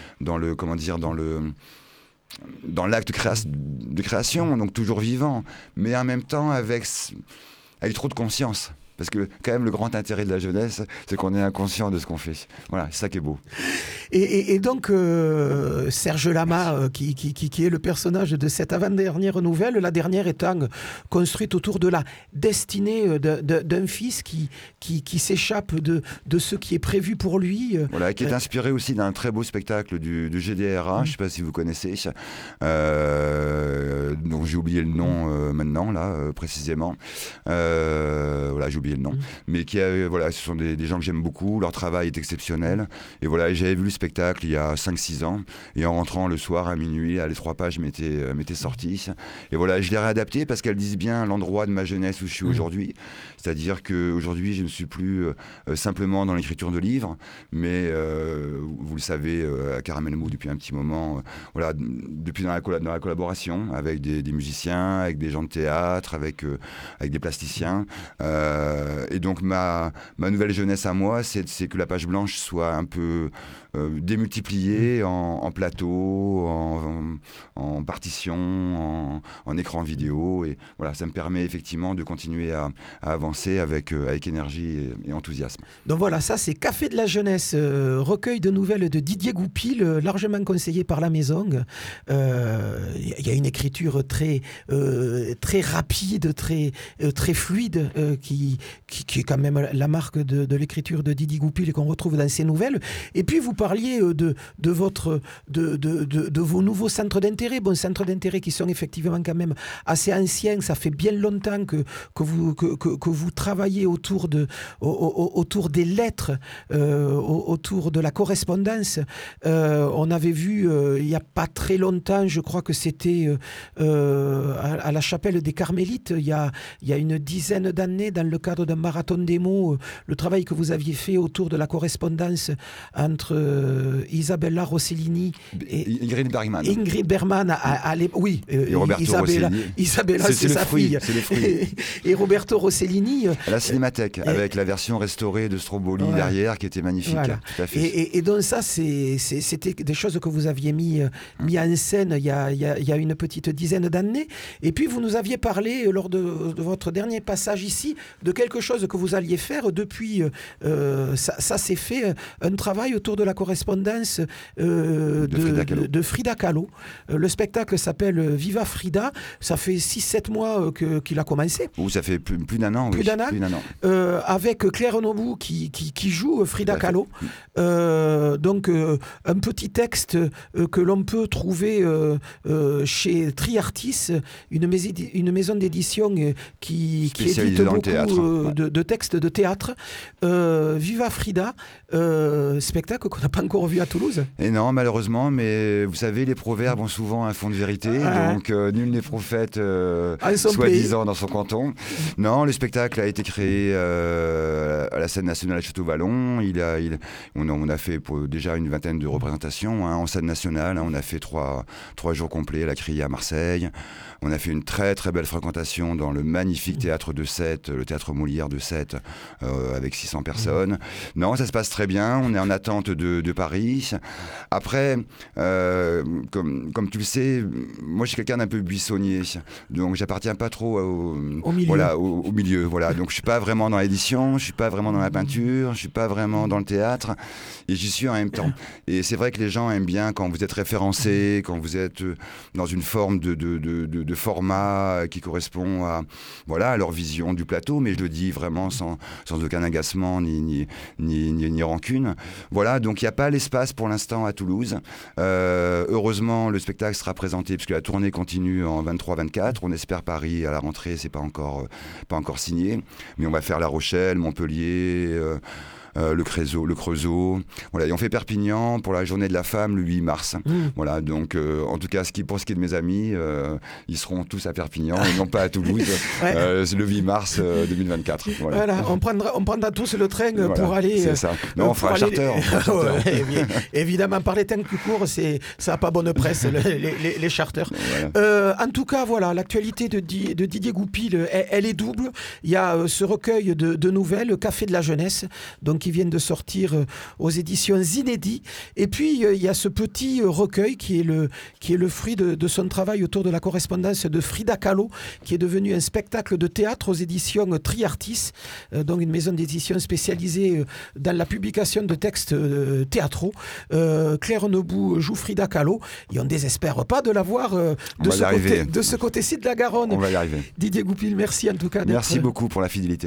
l'acte de création, donc toujours vivant, mais en même temps avec trop de conscience. Parce que quand même le grand intérêt de la jeunesse, c'est qu'on est inconscient de ce qu'on fait. Voilà, c'est ça qui est beau. Et donc Serge Lama, qui est le personnage de cette avant-dernière nouvelle, la dernière étant construite autour de la destinée d'un fils qui s'échappe de ce qui est prévu pour lui. Voilà, qui est inspiré aussi d'un très beau spectacle du GDRA, je ne sais pas si vous connaissez, donc j'ai oublié le nom maintenant, là, précisément. Voilà, j'ai oublié le nom, mais ce sont des gens que j'aime beaucoup, leur travail est exceptionnel, et voilà, j'avais vu le spectacle il y a 5-6 ans, et en rentrant le soir à minuit, les 3 pages m'étaient sorties, et voilà, je l'ai réadapté parce qu'elles disent bien l'endroit de ma jeunesse où je suis aujourd'hui, c'est-à-dire qu'aujourd'hui je ne suis plus simplement dans l'écriture de livres, mais vous le savez, à Caramel Mou depuis un petit moment, depuis dans la collaboration avec des musiciens, avec des gens de théâtre, avec des plasticiens, et donc ma nouvelle jeunesse à moi, c'est que la page blanche soit un peu démultipliée en plateau, en partition, en écran vidéo, et voilà, ça me permet effectivement de continuer à avancer avec énergie et enthousiasme. Donc voilà, ça c'est Café de la jeunesse, recueil de nouvelles de Didier Goupil, largement conseillé par la maison. Il y a une écriture très rapide, très fluide, qui est quand même la marque de l'écriture de Didier Goupil et qu'on retrouve dans ses nouvelles. Et puis vous parliez de vos nouveaux centres d'intérêt, centres d'intérêt qui sont effectivement quand même assez anciens. Ça fait bien longtemps que vous travaillez autour des lettres, autour de la correspondance. On avait vu il n'y a pas très longtemps, je crois que c'était à la chapelle des Carmélites, il y a une dizaine d'années, dans le cadre d'un marathon des mots, le travail que vous aviez fait autour de la correspondance entre Isabella Rossellini et Ingrid Bergman. Oui, et Roberto Rossellini. Isabella, c'est sa fille. C'est le fruit. Et Roberto Rossellini. À la Cinémathèque, avec la version restaurée de Stromboli derrière, qui était magnifique. Voilà. Tout à fait. Et donc ça, c'était des choses que vous aviez mis en scène il y a une petite dizaine d'années. Et puis vous nous aviez parlé, lors de votre dernier passage ici, de quelque chose que vous alliez faire depuis. Ça s'est fait, un travail autour de la correspondance de Frida Kahlo. Le spectacle s'appelle Viva Frida. Ça fait 6-7 mois qu'il a commencé. Ça fait plus d'un an, plus d'un an. Avec Claire Nobou qui joue Frida Kahlo. Donc un petit texte que l'on peut trouver chez Triartis, une maison d'édition qui édite beaucoup de textes de théâtre. Viva Frida, spectacle qu'on n'a pas encore vu à Toulouse. Et non, malheureusement, mais vous savez, les proverbes ont souvent un fond de vérité, donc nul n'est prophète, soi-disant, dans son canton. Non, le spectacle a été créé à la scène nationale à Château-Vallon. On a fait déjà une vingtaine de représentations en scène nationale. On a fait trois jours complets à la Criée à Marseille. On a fait une très très belle fréquentation dans le magnifique théâtre de Sète, le théâtre Molière de Sète, avec 600 personnes. Non, ça se passe très bien. On est en attente de Paris. Après, comme tu le sais, moi je suis quelqu'un d'un peu buissonnier, donc j'appartiens pas trop au milieu. Voilà, au milieu. Voilà, donc je suis pas vraiment dans l'édition, je suis pas vraiment dans la peinture, je suis pas vraiment dans le théâtre, et j'y suis en même temps. Et c'est vrai que les gens aiment bien quand vous êtes référencé, quand vous êtes dans une forme de format qui correspond à leur vision du plateau, mais je le dis vraiment sans aucun agacement ni rancune. Voilà, donc il n'y a pas l'espace pour l'instant à Toulouse. Heureusement, le spectacle sera présenté, puisque la tournée continue en 23-24. On espère Paris à la rentrée, c'est pas encore signé, mais on va faire La Rochelle, Montpellier, le Creusot. Voilà, et on fait Perpignan pour la journée de la femme le 8 mars. Voilà, donc en tout cas, pour ce qui est de mes amis, ils seront tous à Perpignan et non pas à Toulouse. C'est le 8 mars 2024. Voilà, on prendra tous le train pour aller. C'est ça. Non, on fera un charter. Évidemment, par les temps plus courts, ça n'a pas bonne presse, les charters. Voilà. En tout cas, voilà, l'actualité de Didier Goupil, elle est double. Il y a ce recueil de nouvelles, Café de la jeunesse, donc qui viennent de sortir aux éditions Inédits. Et puis, il y a ce petit recueil qui est le fruit de son travail autour de la correspondance de Frida Kahlo, qui est devenu un spectacle de théâtre aux éditions Triartis, donc une maison d'édition spécialisée dans la publication de textes théâtraux. Claire Nebout joue Frida Kahlo, et on ne désespère pas de la voir de ce côté-ci de la Garonne. On va y arriver. Didier Goupil, merci en tout cas. Merci beaucoup pour la fidélité.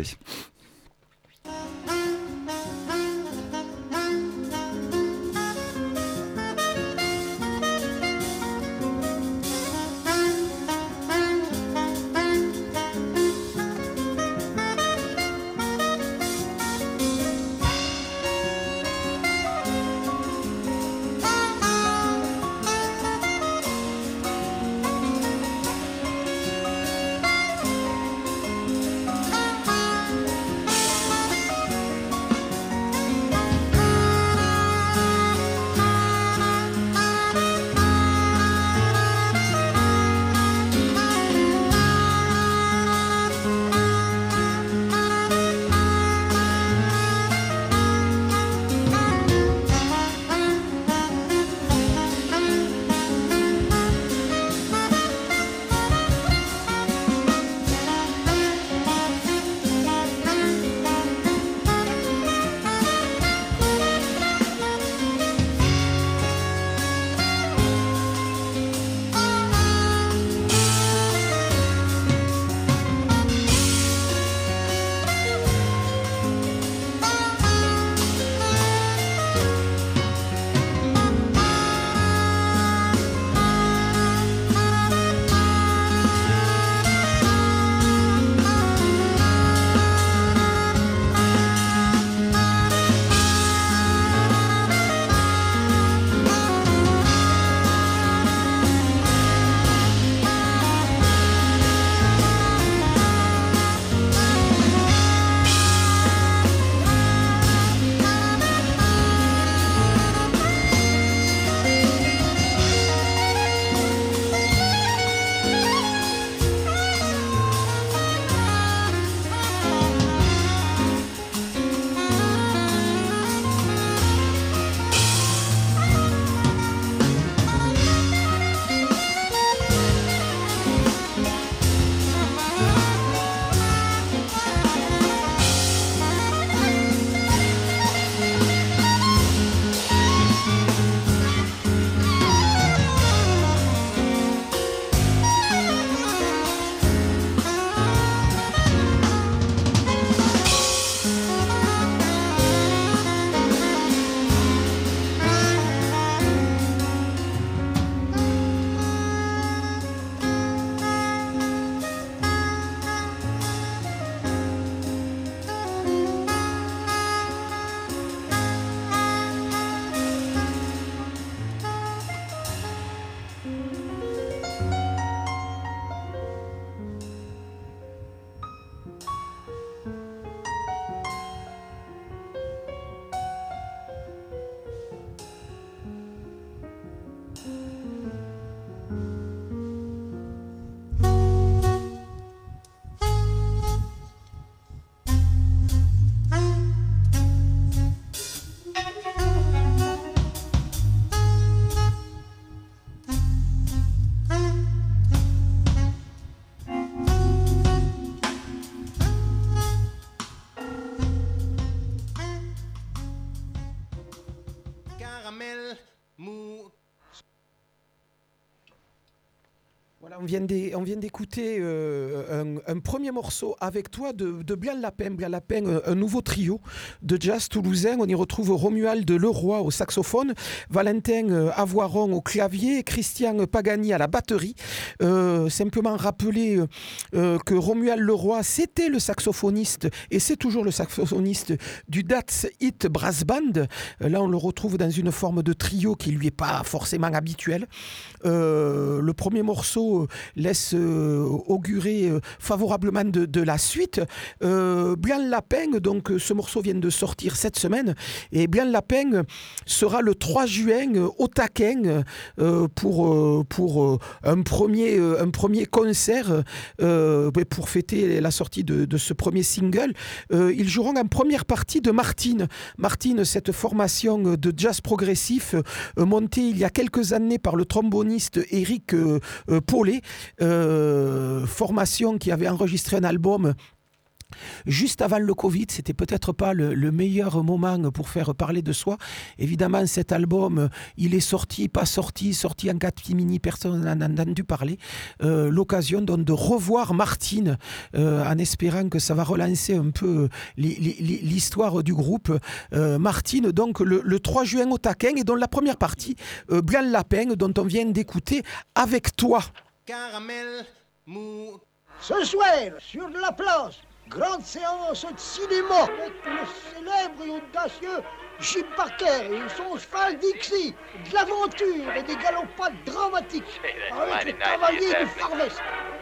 On vient d'écouter un premier morceau avec toi de Blanc Lapin. Blanc Lapin, un nouveau trio de jazz toulousain. On y retrouve Romuald Leroy au saxophone, Valentin Avoiron au clavier, Christian Pagani à la batterie. Simplement rappeler que Romuald Leroy, c'était le saxophoniste et c'est toujours le saxophoniste du That's It Brass Band. Là, on le retrouve dans une forme de trio qui lui est pas forcément habituelle. Le premier morceau laisse augurer favorablement de la suite. Blanc Lapin, donc ce morceau vient de sortir cette semaine, et Blanc Lapin sera le 3 juin au Taquin pour un premier concert pour fêter la sortie de ce premier single. Ils joueront en première partie de Martine. Martine, cette formation de jazz progressif montée il y a quelques années par le tromboniste Éric Paulet, formation qui avait enregistré un album juste avant le Covid. C'était peut-être pas le meilleur moment pour faire parler de soi. Évidemment, cet album, il est sorti, pas sorti, sorti en catimini, personne n'en a entendu parler. L'occasion donc de revoir Martine, en espérant que ça va relancer un peu l'histoire du groupe. Martine, donc le 3 juin au Taquin, et dont la première partie, Blanc Lapin, dont on vient d'écouter Avec toi. Caramel mou. Ce soir, sur la place, grande séance de cinéma avec le célèbre et audacieux Jim Parker et son cheval Dixie, de l'aventure et des galopades dramatiques avec les cavaliers du Far West.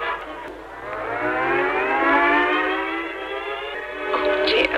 Oh, Jim.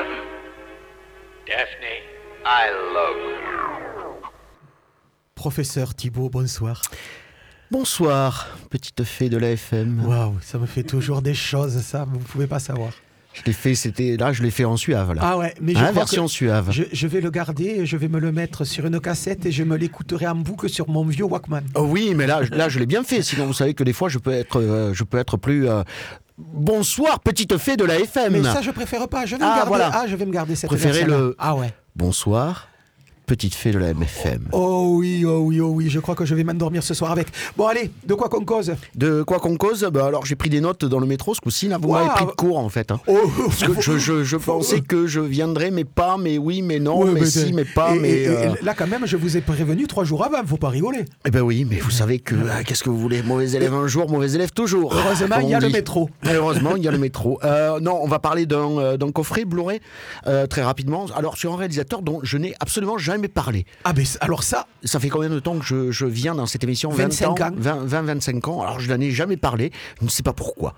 Daphne, I love you. Professeur Thibault, bonsoir. Bonsoir, petite fée de la FM. Waouh, ça me fait toujours des choses, ça, vous ne pouvez pas savoir. Je l'ai fait en suave, là. Ah ouais, mais je crois version suave. Je vais le garder, je vais me le mettre sur une cassette et je me l'écouterai en boucle sur mon vieux Walkman. Oh oui, mais là, je l'ai bien fait. Sinon, vous savez que des fois, je peux être plus. Bonsoir, petite fée de la FM. Mais ça, je préfère pas. Je vais me garder. Voilà. Ah, je vais me garder cette Préférez version-là. Ah ouais. Bonsoir, petite fée de la MFM. Oh oui, je crois que je vais m'endormir ce soir avec. Bon allez, de quoi qu'on cause? De quoi qu'on cause? Alors j'ai pris des notes dans le métro ce coup-ci, là, vous m'avez pris de court en fait. Hein. Parce que je pensais que je viendrais, mais pas, mais oui, mais non, ouais, mais si, mais pas, et là quand même, je vous ai prévenu 3 jours avant, faut pas rigoler. Eh ben oui, mais vous savez que, qu'est-ce que vous voulez? Mauvais élève un jour, mauvais élève toujours. Heureusement, il y a le métro. Heureusement, il y a le métro. Non, on va parler d'un coffret Blu-ray, très rapidement. Alors sur un réalisateur dont je n'ai absolument jamais parlé. Ah ben alors ça fait combien de temps que je viens dans cette émission? 25 ans. 25 ans. Alors je n'en ai jamais parlé. Je ne sais pas pourquoi.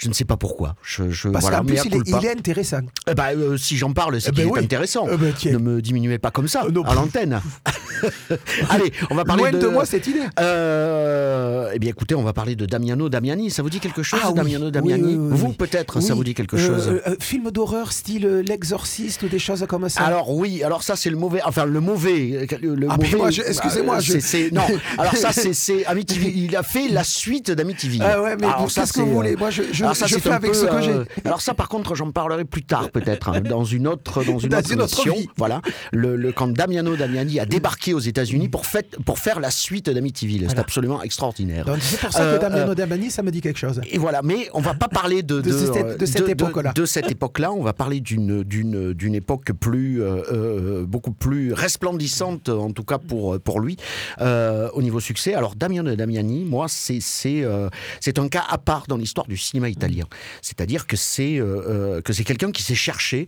Parce qu'en plus il est intéressant. Si j'en parle, c'est qu'il est intéressant. Ne me diminuez pas comme ça à l'antenne. Allez, on va parler loin de moi cette idée. Eh bien écoutez, on va parler de Damiano Damiani. Ça vous dit quelque chose, Damiano Damiani? Vous peut-être, ça vous dit quelque chose? Film d'horreur style L'Exorciste ou des choses comme ça. Alors oui, alors ça c'est le mauvais. Enfin le mauvais. Excusez-moi. Non, alors ça c'est Amityville. Il a fait la suite d'Amityville. Ah ouais, mais qu'est-ce que vous voulez? Moi je fais avec ce que j'ai. Alors ça par contre j'en parlerai plus tard peut-être dans une autre émission. Vie. Voilà, quand Damiano Damiani a débarqué aux États-Unis pour faire la suite d'Amityville. Voilà. C'est absolument extraordinaire. Donc c'est pour ça que Damiano Damiani ça me dit quelque chose. Et voilà, mais on va pas parler de cette époque-là. De cette époque-là, on va parler d'une époque beaucoup plus resplendissante, en tout cas pour lui, au niveau succès. Alors Damiano Damiani, moi, c'est un cas à part dans l'histoire du cinéma italien. C'est-à-dire que c'est quelqu'un qui s'est cherché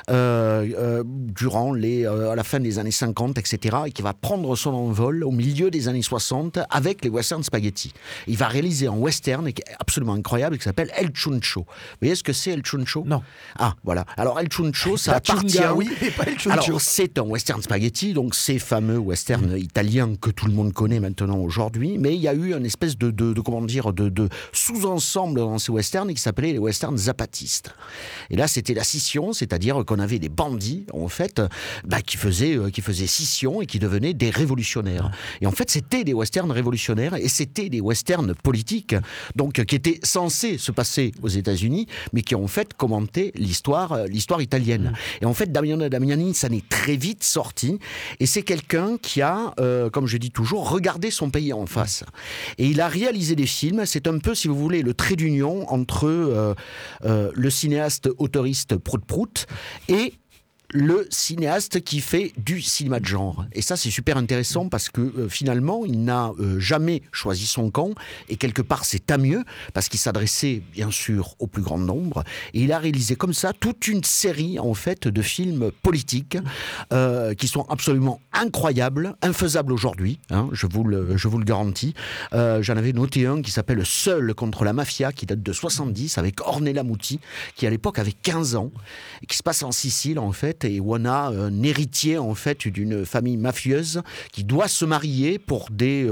durant à la fin des années 50, etc., et qui va prendre son envol au milieu des années 60 avec les western spaghetti. Il va réaliser un western qui est absolument incroyable, qui s'appelle El Chuncho. Vous voyez ce que c'est El Chuncho? Non. Ah, voilà. Alors El Chuncho, ça appartient... Oui, mais pas El Chuncho. Alors c'est un western spaghetti, donc ces fameux westerns italiens que tout le monde connaît maintenant aujourd'hui, mais il y a eu une espèce de sous-ensemble dans ces westerns qui s'appelait les westerns zapatistes. Et là, c'était la scission, c'est-à-dire qu'on avait des bandits, en fait, qui faisaient scission et qui devenaient des révolutionnaires. Et en fait, c'était des westerns révolutionnaires et c'était des westerns politiques, donc qui étaient censés se passer aux États-Unis, mais qui ont en fait commenté l'histoire italienne. Et en fait, Damiano Damiani, ça n'est très vite sorti Et c'est quelqu'un qui a, comme je dis toujours, regardé son pays en face. Et il a réalisé des films. C'est un peu, si vous voulez, le trait d'union entre le cinéaste autoriste Prout-Prout et le cinéaste qui fait du cinéma de genre. Et ça, c'est super intéressant parce que finalement, il n'a jamais choisi son camp et quelque part, c'est à mieux parce qu'il s'adressait bien sûr au plus grand nombre et il a réalisé comme ça toute une série en fait de films politiques qui sont absolument incroyables, infaisables aujourd'hui, hein, je vous le garantis. J'en avais noté un qui s'appelle Seul contre la mafia qui date de 70 avec Ornella Muti qui à l'époque avait 15 ans et qui se passe en Sicile en fait et où on a un héritier en fait d'une famille mafieuse qui doit se marier pour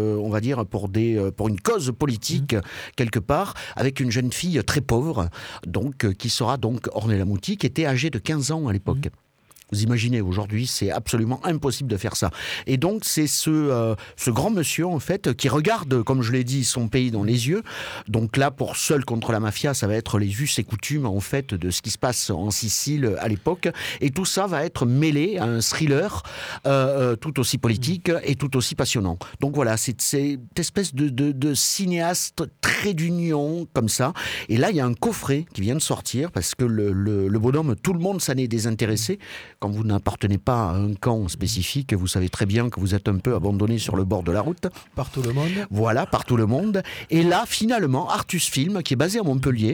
pour une cause politique quelque part avec une jeune fille très pauvre donc qui sera donc Ornella Muti qui était âgée de 15 ans à l'époque. Vous imaginez, aujourd'hui, c'est absolument impossible de faire ça. Et donc, c'est ce grand monsieur, en fait, qui regarde, comme je l'ai dit, son pays dans les yeux. Donc là, pour Seul contre la mafia, ça va être les us et coutumes, en fait, de ce qui se passe en Sicile à l'époque. Et tout ça va être mêlé à un thriller tout aussi politique et tout aussi passionnant. Donc voilà, c'est cette espèce de cinéaste trait d'union, comme ça. Et là, il y a un coffret qui vient de sortir, parce que le bonhomme, tout le monde s'en est désintéressé. Quand vous n'appartenez pas à un camp spécifique, vous savez très bien que vous êtes un peu abandonné sur le bord de la route. Par tout le monde. Voilà, par tout le monde. Et là, finalement, Artus Film, qui est basé à Montpellier,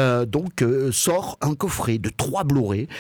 sort un coffret de 3 Blu-ray.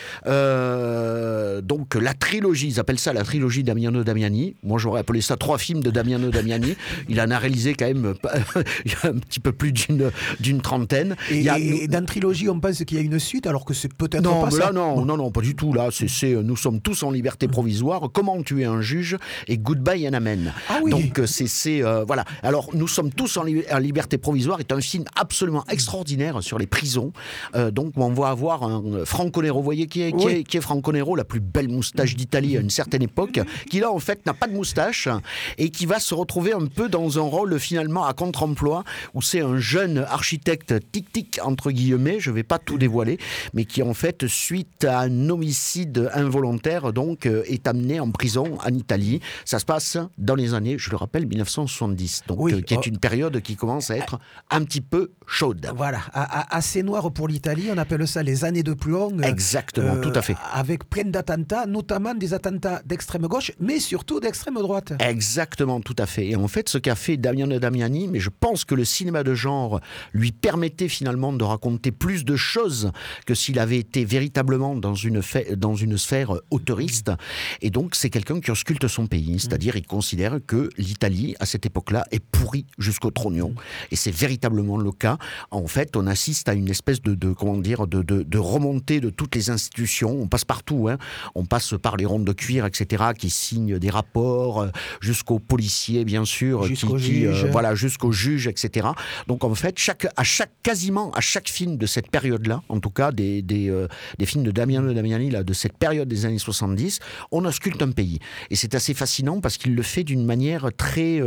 Donc la trilogie, ils appellent ça la trilogie Damiano Damiani. Moi, j'aurais appelé ça 3 films de Damiano Damiani. Il en a réalisé quand même un petit peu plus d'une trentaine. Et dans trilogie, on pense qu'il y a une suite, alors que c'est peut-être pas ça. Non, pas du tout. Là, c'est Nous sommes tous en liberté provisoire, Comment tuer un juge et Goodbye and Amen. Ah oui. Donc voilà. Alors Nous sommes tous en liberté provisoire est un film absolument extraordinaire sur les prisons. Donc on va avoir un Franco Nero, vous voyez qui est Franco Nero, la plus belle moustache d'Italie à une certaine époque, qui là en fait n'a pas de moustache et qui va se retrouver un peu dans un rôle finalement à contre-emploi où c'est un jeune architecte tic-tic entre guillemets, je vais pas tout dévoiler, mais qui en fait suite à un homicide involontaire donc est amené en prison en Italie. Ça se passe dans les années, je le rappelle, 1970, donc qui est une période qui commence à être un petit peu chaude. Voilà, assez noire pour l'Italie, on appelle ça les années de plomb. Exactement, tout à fait. Avec plein d'attentats, notamment des attentats d'extrême gauche, mais surtout d'extrême droite. Exactement, tout à fait. Et en fait, ce qu'a fait Damiano Damiani, mais je pense que le cinéma de genre lui permettait finalement de raconter plus de choses que s'il avait été véritablement dans une sphère autoriste. Et donc, c'est quelqu'un qui ausculte son pays, c'est-à-dire il considère que l'Italie, à cette époque-là, est pourrie jusqu'au trognon. Et c'est véritablement le cas. En fait, on assiste à une espèce de remontée de toutes les institutions. On passe partout, hein. On passe par les rondes de cuir, etc., qui signent des rapports, jusqu'aux policiers, bien sûr, jusqu'aux juges, etc. Donc, en fait, quasiment à chaque film de cette période-là, en tout cas des films de Damiano Damiani, là, de cette période des années 70, on ausculte un pays. Et c'est assez fascinant parce qu'il le fait d'une manière très,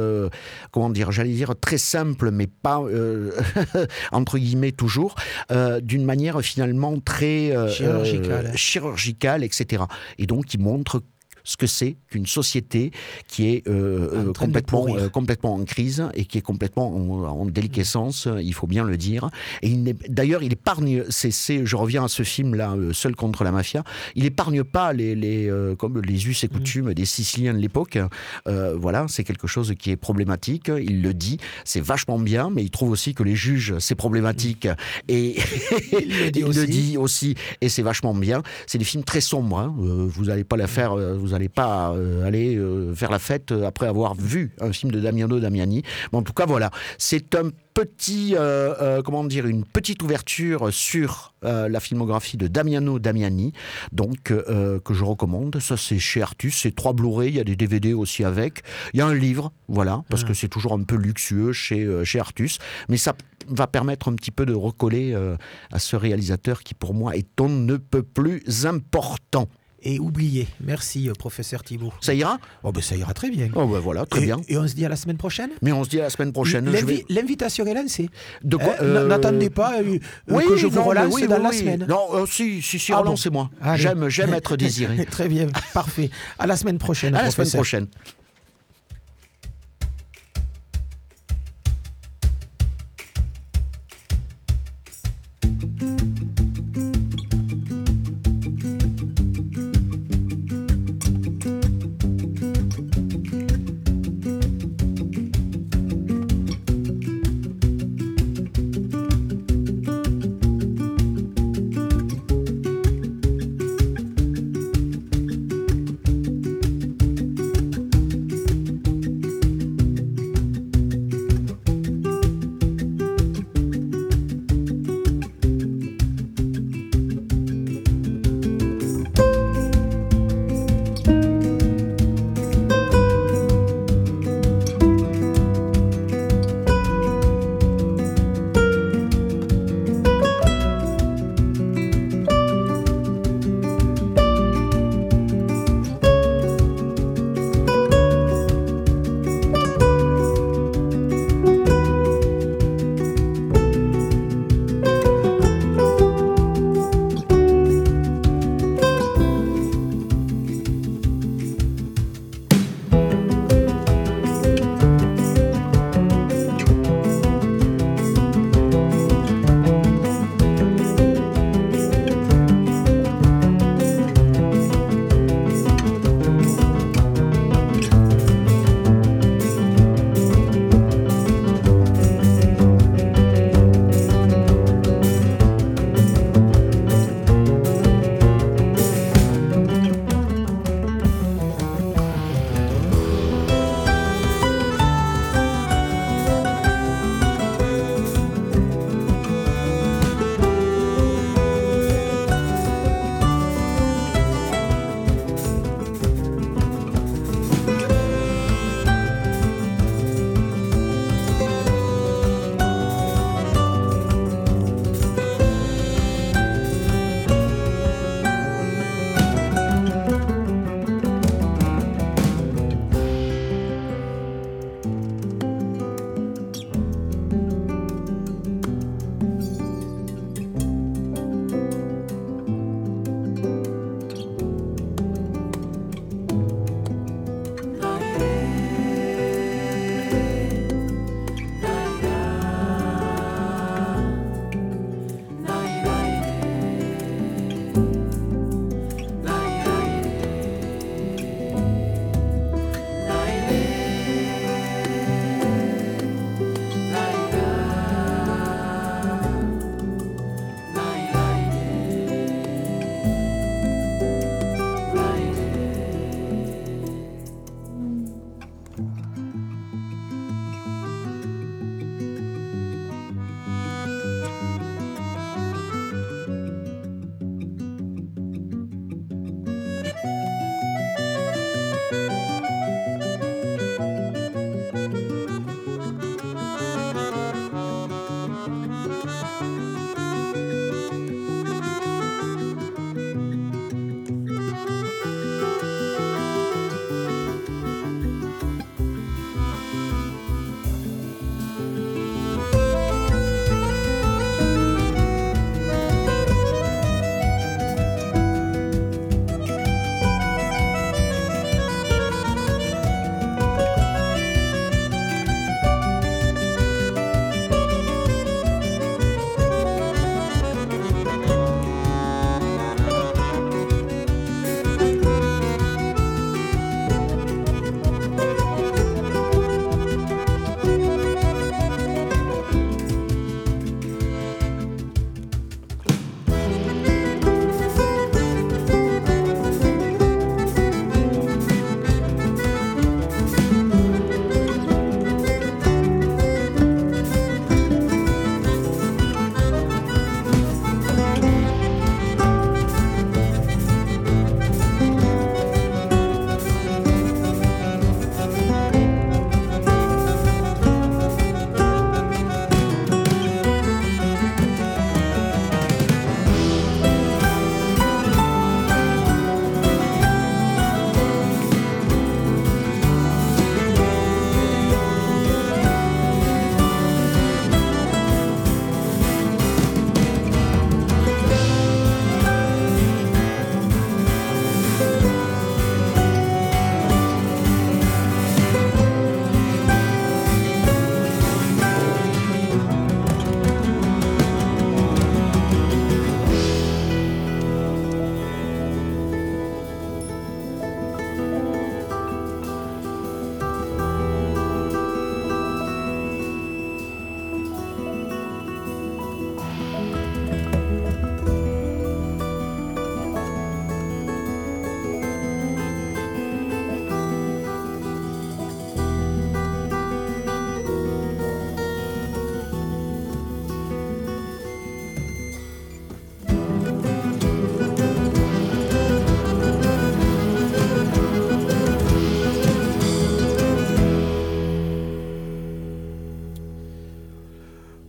très simple, mais pas, entre guillemets, toujours, d'une manière finalement très chirurgicale, etc. Et donc, il montre ce que c'est qu'une société qui est complètement en crise et qui est complètement en déliquescence, il faut bien le dire. Et d'ailleurs, il épargne, je reviens à ce film-là, Seul contre la mafia, il épargne pas comme les us et coutumes des Siciliens de l'époque. Voilà, c'est quelque chose qui est problématique. Il le dit, c'est vachement bien, mais il trouve aussi que les juges, c'est problématique. Et il le dit aussi, et c'est vachement bien. C'est des films très sombres. Hein. Vous n'allez pas la faire. Vous n'allez pas aller faire la fête après avoir vu un film de Damiano Damiani. Mais en tout cas, voilà, c'est un petit, une petite ouverture sur la filmographie de Damiano Damiani, donc que je recommande. Ça, c'est chez Artus, c'est 3 Blu-ray, il y a des DVD aussi avec. Il y a un livre, voilà, parce que c'est toujours un peu luxueux chez Artus, mais ça va permettre un petit peu de recoller à ce réalisateur qui, pour moi, est on ne peut plus important. et oublié. Merci, professeur Thibault. Ça ira ? Ça ira très bien. Voilà, très bien. Et on se dit à la semaine prochaine ? Mais on se dit à la semaine prochaine. L'invitation est lancée. De quoi N'attendez pas que je vous relance dans la semaine. Non, si, relancez-moi. J'aime être désiré. Très bien, parfait. À la semaine prochaine, À la professeur. semaine prochaine.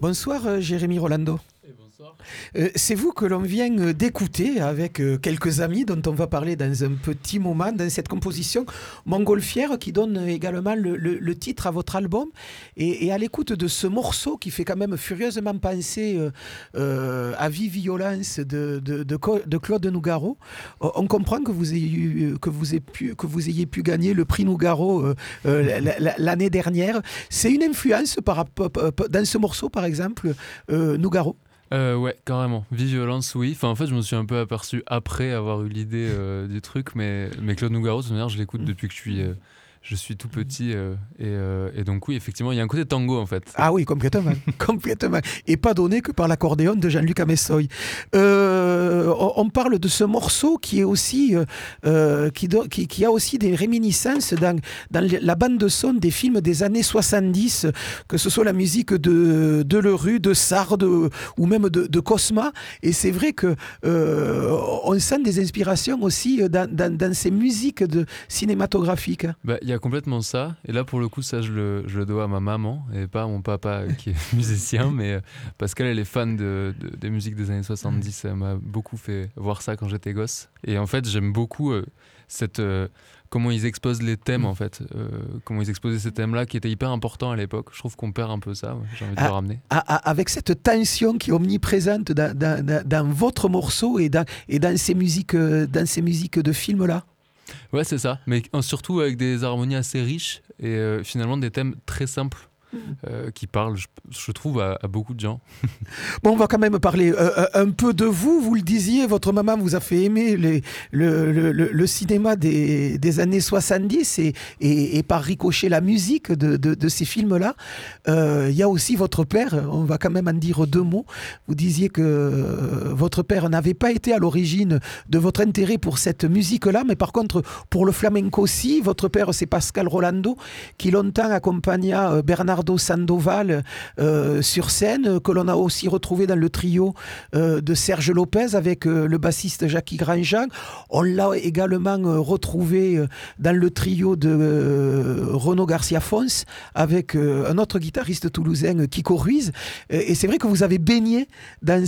Bonsoir Jérémy Rolando. C'est vous que l'on vient d'écouter avec quelques amis dont on va parler dans un petit moment dans cette composition Montgolfière qui donne également le titre à votre album et à l'écoute de ce morceau qui fait quand même furieusement penser à Vie Violence de Claude Nougaro. On comprend que vous ayez pu gagner le prix Nougaro l'année dernière. C'est une influence dans ce morceau par exemple Nougaro? Ouais, carrément. Vie Violence, oui. Enfin, en fait, je me suis un peu aperçu après avoir eu l'idée du truc, mais Claude Nougaro, de toute manière, je l'écoute depuis que je suis tout petit. Et donc, oui, effectivement, il y a un côté tango, en fait. Ah oui, complètement. complètement. Et pas donné que par l'accordéon de Jean-Luc Amessoy. On parle de ce morceau qui est aussi qui a aussi des réminiscences dans la bande son des films des années 70, que ce soit la musique de Delerue, de Sard ou même de Cosma. Et c'est vrai que on sent des inspirations aussi dans ces musiques cinématographiques. Il y a complètement ça. Et là, pour le coup, ça, je le dois à ma maman et pas à mon papa qui est musicien, mais parce qu'elle est fan des musiques des années 70. Elle m'a beaucoup fait voir ça quand j'étais gosse. Et en fait, j'aime beaucoup comment ils exposent les thèmes, en fait. Comment ils exposaient ces thèmes-là qui étaient hyper importants à l'époque. Je trouve qu'on perd un peu ça. Ouais. J'ai envie de le ramener. Avec cette tension qui est omniprésente dans votre morceau et dans ces musiques de films-là. Ouais, c'est ça. Mais surtout avec des harmonies assez riches et finalement des thèmes très simples. Qui parle, je trouve, à beaucoup de gens. Bon, on va quand même parler un peu de vous. Vous le disiez, votre maman vous a fait aimer le cinéma des années 70 et par ricochet la musique de ces films-là. Il y a aussi votre père, on va quand même en dire deux mots. Vous disiez que votre père n'avait pas été à l'origine de votre intérêt pour cette musique-là, mais par contre, pour le flamenco aussi, votre père, c'est Pascal Rolando, qui longtemps accompagna Bernardo Sandoval sur scène, que l'on a aussi retrouvé dans le trio de Serge Lopez avec le bassiste Jackie Grandjean. On l'a également retrouvé dans le trio de Renaud Garcia Fons avec un autre guitariste toulousain, Kiko Ruiz. Et c'est vrai que vous avez baigné dans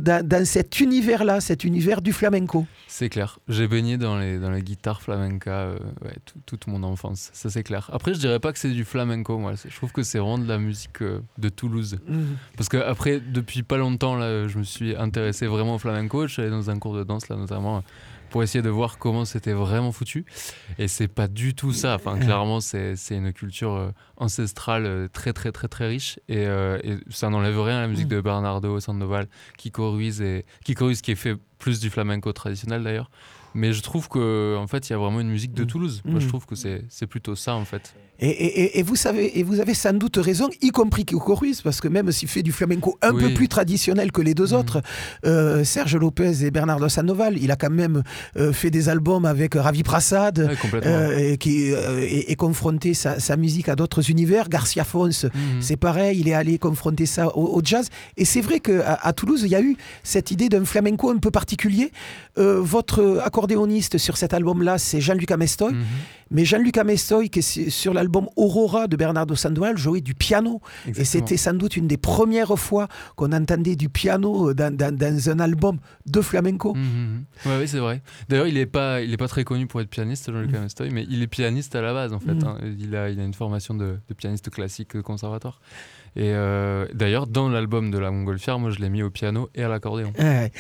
cet univers-là, cet univers du flamenco. C'est clair. J'ai baigné dans les guitares flamenca toute mon enfance. Ça, c'est clair. Après, je dirais pas que c'est du flamenco, moi. Je trouve que c'est vraiment de la musique de Toulouse. Parce que après, depuis pas longtemps, là, je me suis intéressé vraiment au flamenco. Je suis allé dans un cours de danse, là, notamment, pour essayer de voir comment c'était vraiment foutu. Et c'est pas du tout ça. Enfin, clairement, c'est une culture ancestrale très, très, très, très riche. Et ça n'enlève rien à la musique de Bernardo Sandoval, Kiko Ruiz qui est fait plus du flamenco traditionnel d'ailleurs. Mais je trouve qu'en fait, il y a vraiment une musique de Toulouse. Moi, je trouve que c'est plutôt ça, en fait. Et vous avez sans doute raison, y compris Kiko Ruiz, parce que même s'il fait du flamenco un peu plus traditionnel que les deux autres, Serge Lopez et Bernardo Sandoval, il a quand même fait des albums avec Ravi Prasad, qui est confronté sa musique à d'autres univers. Garcia Fons, c'est pareil, il est allé confronter ça au jazz. Et c'est vrai qu'à Toulouse, il y a eu cette idée d'un flamenco un peu particulier. Votre accordéoniste sur cet album-là, c'est Jean-Luc Amestoy. Mais Jean-Luc Amestoy, qui est sur l'album Aurora de Bernardo Sandoval, jouait du piano. Exactement. Et c'était sans doute une des premières fois qu'on entendait du piano dans un album de flamenco. Oui, c'est vrai. D'ailleurs, il est pas très connu pour être pianiste, Jean-Luc Amestoy, mais il est pianiste à la base, en fait. Il a une formation de pianiste classique de conservatoire. Et d'ailleurs, dans l'album de la Montgolfière, moi je l'ai mis au piano et à l'accordéon.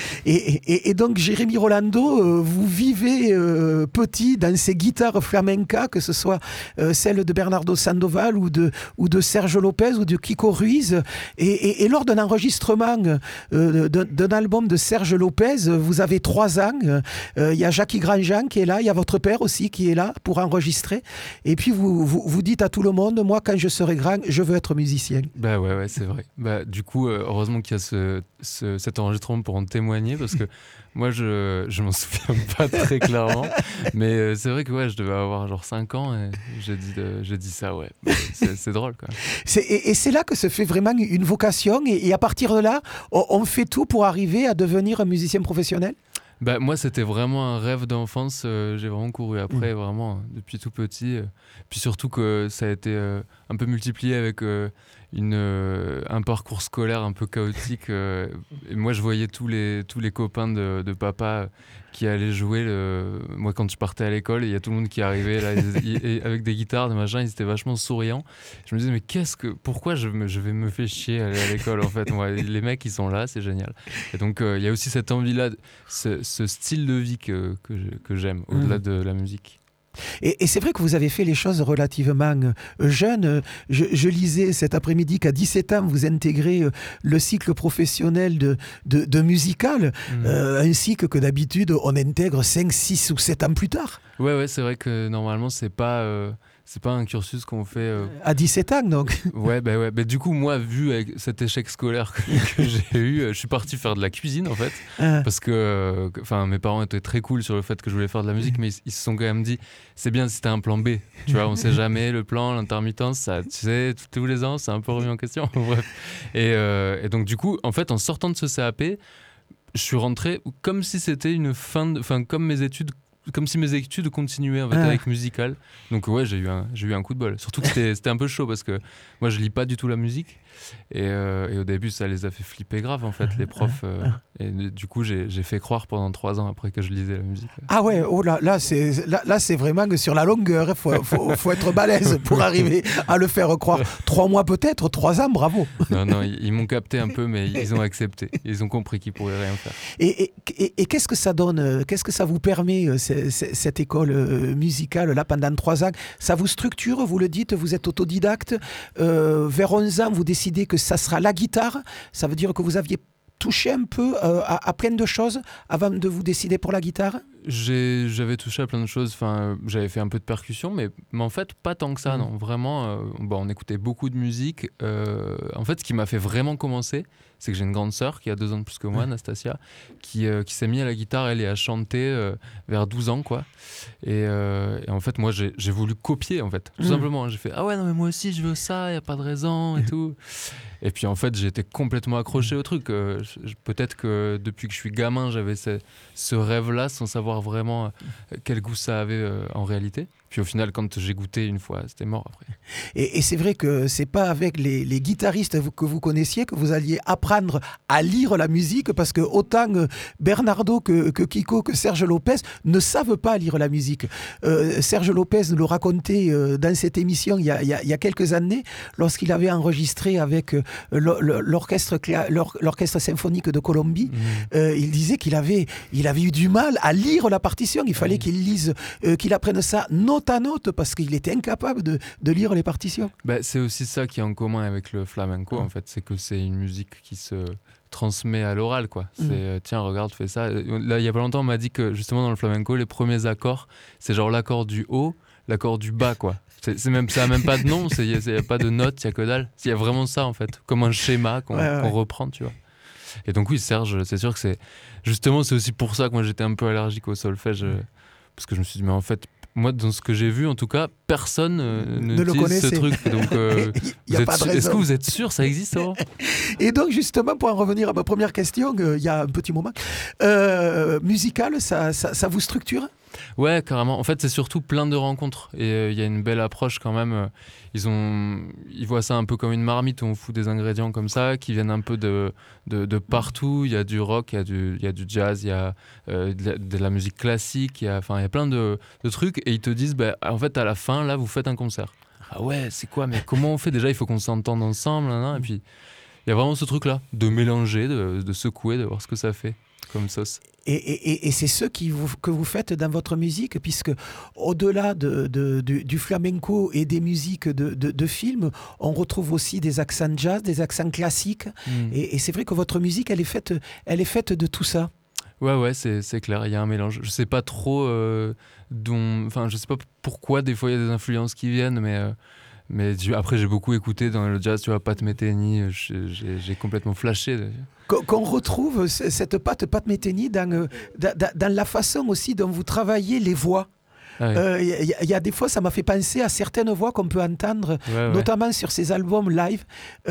Et donc, Jérémy Rolando, vous vivez petit dans ces guitares flamenca, que ce soit celle de Bernardo Sandoval ou de Serge Lopez ou de Kiko Ruiz. Et lors d'un enregistrement d'un album de Serge Lopez, vous avez 3 ans. Il y a Jackie Grandjean qui est là, il y a votre père aussi qui est là pour enregistrer. Et puis vous dites à tout le monde, moi quand je serai grand, je veux être musicien. Bah ouais, c'est vrai. Du coup, heureusement qu'il y a cet enregistrement pour en témoigner, parce que moi, je m'en souviens pas très clairement. Mais c'est vrai que je devais avoir genre 5 ans et j'ai dit ça, ouais. C'est drôle, quoi. Et c'est là que se fait vraiment une vocation. Et à partir de là, on fait tout pour arriver à devenir un musicien professionnel ? Moi, c'était vraiment un rêve d'enfance. J'ai vraiment couru après, vraiment, depuis tout petit. Puis surtout que ça a été un peu multiplié avec un parcours scolaire un peu chaotique. Et moi, je voyais tous les copains de papa qui allaient jouer. Moi, quand je partais à l'école, il y a tout le monde qui arrivait là, avec des guitares, des machins, ils étaient vachement souriants. Je me disais, mais pourquoi je vais me faire chier à aller à l'école en fait. Moi, les mecs, ils sont là, c'est génial. Et donc, il y a aussi cette envie-là, ce style de vie que j'aime, au-delà de la musique. Et c'est vrai que vous avez fait les choses relativement jeune. Je lisais cet après-midi qu'à 17 ans, vous intégrez le cycle professionnel de musical, un cycle que d'habitude on intègre 5, 6 ou 7 ans plus tard. Ouais, c'est vrai que normalement, c'est pas un cursus qu'on fait... À 17 ans, donc. Ouais. Du coup, moi, vu avec cet échec scolaire que j'ai eu, je suis parti faire de la cuisine, en fait. Parce que mes parents étaient très cool sur le fait que je voulais faire de la musique, mais ils se sont quand même dit, c'est bien si t'as un plan B. Tu vois, on sait jamais, le plan, l'intermittence, ça, tu sais, tous les ans, c'est un peu remis en question. Bref. Et donc, du coup, en fait, en sortant de ce CAP, je suis rentré comme si c'était une comme si mes études continuaient en fait, avec musical. Donc ouais, j'ai eu un coup de bol. Surtout que c'était un peu chaud parce que moi je lis pas du tout la musique et au début ça les a fait flipper grave en fait les profs et du coup j'ai fait croire pendant 3 ans après que je lisais la musique. Ah ouais, oh là c'est vraiment que sur la longueur, faut être balèze pour arriver à le faire croire. 3 mois peut-être, 3 ans, bravo. Non, ils m'ont capté un peu mais ils ont accepté. Ils ont compris qu'ils pourraient rien faire. Et qu'est-ce que ça donne, qu'est-ce que ça vous permet cette école musicale là pendant 3 ans? Ça vous structure, vous le dites, vous êtes autodidacte. Vers 11 ans, vous décidez que ça sera la guitare. Ça veut dire que vous aviez touché un peu à plein de choses avant de vous décider pour la guitare? J'avais touché à plein de choses. J'avais fait un peu de percussion, mais en fait, pas tant que ça. Non, vraiment, on écoutait beaucoup de musique. En fait, ce qui m'a fait vraiment commencer, c'est que j'ai une grande sœur qui a 2 ans de plus que moi, Anastasia, qui s'est mise à la guitare, elle, et à chanter vers 12 ans, quoi. Et en fait, moi, j'ai voulu copier, en fait, tout simplement. J'ai fait, ah ouais, non, mais moi aussi, je veux ça, il n'y a pas de raison, et tout. Et puis, en fait, j'ai été complètement accroché au truc. Peut-être que depuis que je suis gamin, j'avais ce rêve-là, sans savoir vraiment quel goût ça avait en réalité. Puis au final, quand j'ai goûté une fois, c'était mort après. Et c'est vrai que c'est pas avec les guitaristes que vous connaissiez que vous alliez apprendre à lire la musique, parce que autant Bernardo que Kiko, que Serge Lopez ne savent pas lire la musique. Serge Lopez nous le racontait dans cette émission il y a quelques années, lorsqu'il avait enregistré avec l'orchestre symphonique de Colombie. Il disait qu'il avait eu du mal à lire la partition. Il fallait qu'il lise, qu'il apprenne ça note à note, parce qu'il était incapable de lire les partitions. C'est aussi ça qui est en commun avec le flamenco, en fait, c'est que c'est une musique qui se transmet à l'oral, quoi. C'est tiens, regarde, fais ça. Là, il y a pas longtemps, on m'a dit que justement dans le flamenco, les premiers accords, c'est genre l'accord du haut, l'accord du bas, quoi. Ça a même pas de nom, il y a pas de notes, il y a que dalle. Il y a vraiment ça, en fait, comme un schéma qu'on reprend, tu vois. Et donc oui, Serge, c'est sûr que c'est aussi pour ça que moi j'étais un peu allergique au solfège, parce que je me suis dit, mais en fait, moi, dans ce que j'ai vu, en tout cas, personne ne utilise ce truc. Donc, est-ce que vous êtes sûr, ça existe, hein? Et donc, justement, pour en revenir à ma première question, il y a un petit moment, musical, ça vous structure? Ouais, carrément. En fait, c'est surtout plein de rencontres. Et il y a une belle approche quand même. Ils voient ça un peu comme une marmite où on fout des ingrédients comme ça, qui viennent un peu de partout. Il y a du rock, il y a du jazz, il y a de la musique classique, il y a plein de trucs. Et ils te disent, en fait, à la fin, là, vous faites un concert. Ah ouais, c'est quoi? Mais comment on fait? Déjà, il faut qu'on s'entende ensemble. Et puis, il y a vraiment ce truc-là, de mélanger, de secouer, de voir ce que ça fait comme sauce. Et c'est ce que vous faites dans votre musique, puisque au-delà du flamenco et des musiques de films, on retrouve aussi des accents jazz, des accents classiques. Et c'est vrai que votre musique, elle est faite de tout ça. Ouais, c'est clair, il y a un mélange. Je sais pas trop je sais pas pourquoi des fois il y a des influences qui viennent, mais après j'ai beaucoup écouté dans le jazz, tu vois, Pat Metheny, j'ai complètement flashé. Qu'on retrouve cette Pat Metheny dans la façon aussi dont vous travaillez les voix. Il y a des fois, ça m'a fait penser à certaines voix qu'on peut entendre, notamment sur ces albums live,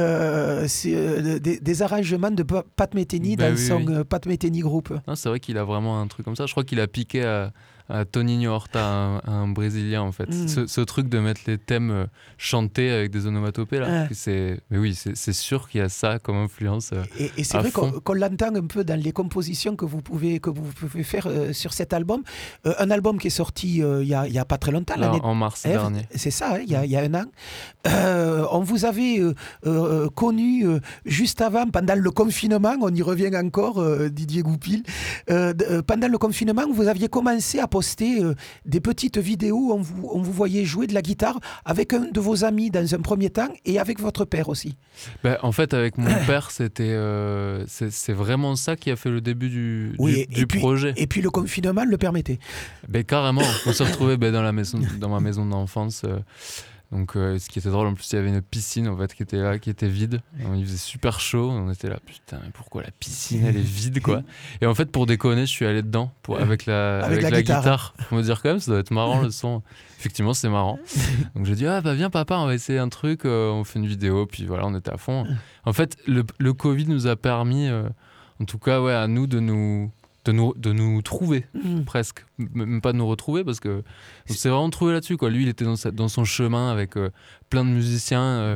des arrangements de Pat Metheny dans son Pat Metheny Group. Non, c'est vrai qu'il a vraiment un truc comme ça. Je crois qu'il a piqué à à Toninho Horta, un Brésilien en fait. Ce truc de mettre les thèmes chantés avec des onomatopées là, mais oui, c'est sûr qu'il y a ça comme influence. Et c'est vrai qu'on l'entend un peu dans les compositions que vous pouvez faire sur cet album. Un album qui est sorti il y a pas très longtemps, là, en mars dernier. C'est ça, il y a un an. On vous avait connu juste avant, pendant le confinement, on y revient encore, Didier Goupil. Pendant le confinement, vous aviez commencé à poster des petites vidéos où on vous voyait jouer de la guitare avec un de vos amis dans un premier temps et avec votre père aussi. En fait, avec mon père, c'est vraiment ça qui a fait le début du projet. Et puis le confinement le permettait. Carrément, on se retrouvait dans ma maison d'enfance. Donc, ce qui était drôle, en plus, il y avait une piscine en fait qui était là, qui était vide. Il faisait super chaud. On était là, putain, mais pourquoi la piscine elle est vide quoi? Et en fait, pour déconner, je suis allé dedans avec la guitare. Pour me dire quand même, ça doit être marrant le son. Effectivement, c'est marrant. Donc j'ai dit viens papa, on va essayer un truc. On fait une vidéo, puis voilà, on était à fond. En fait, le Covid nous a permis, en tout cas, à nous de nous trouver presque, même pas de nous retrouver parce que on s'est vraiment trouvé là-dessus quoi. Lui il était dans son chemin avec plein de musiciens,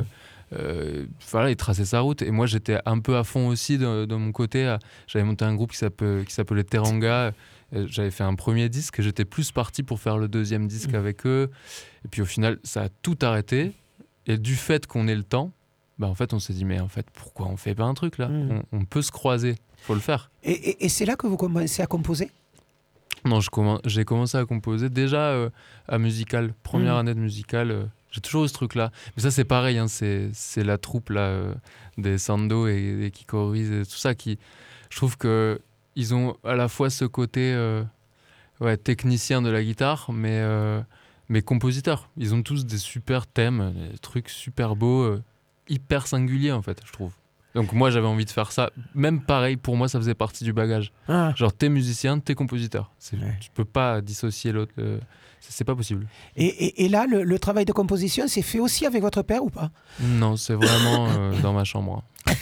il traçait sa route et moi j'étais un peu à fond aussi de mon côté. J'avais monté un groupe qui s'appelait Teranga, j'avais fait un premier disque, j'étais plus parti pour faire le deuxième disque avec eux et puis au final ça a tout arrêté et du fait qu'on ait le temps, en fait on s'est dit mais en fait pourquoi on fait pas un truc là, on peut se croiser. Faut le faire. Et c'est là que vous commencez à composer? Non, j'ai commencé à composer déjà à Musical, première année de Musical. J'ai toujours eu ce truc-là. Mais ça, c'est pareil, hein, c'est la troupe là, des Sando et des Kiko Ruiz et tout ça qui, je trouve qu'ils ont à la fois ce côté technicien de la guitare, mais compositeur. Ils ont tous des super thèmes, des trucs super beaux, hyper singuliers en fait, je trouve. Donc moi j'avais envie de faire ça, même pareil pour moi ça faisait partie du bagage. Genre t'es musicien, t'es compositeur, tu peux pas dissocier l'autre, c'est pas possible. Et là le travail de composition c'est fait aussi avec votre père ou pas? Non, c'est vraiment dans ma chambre.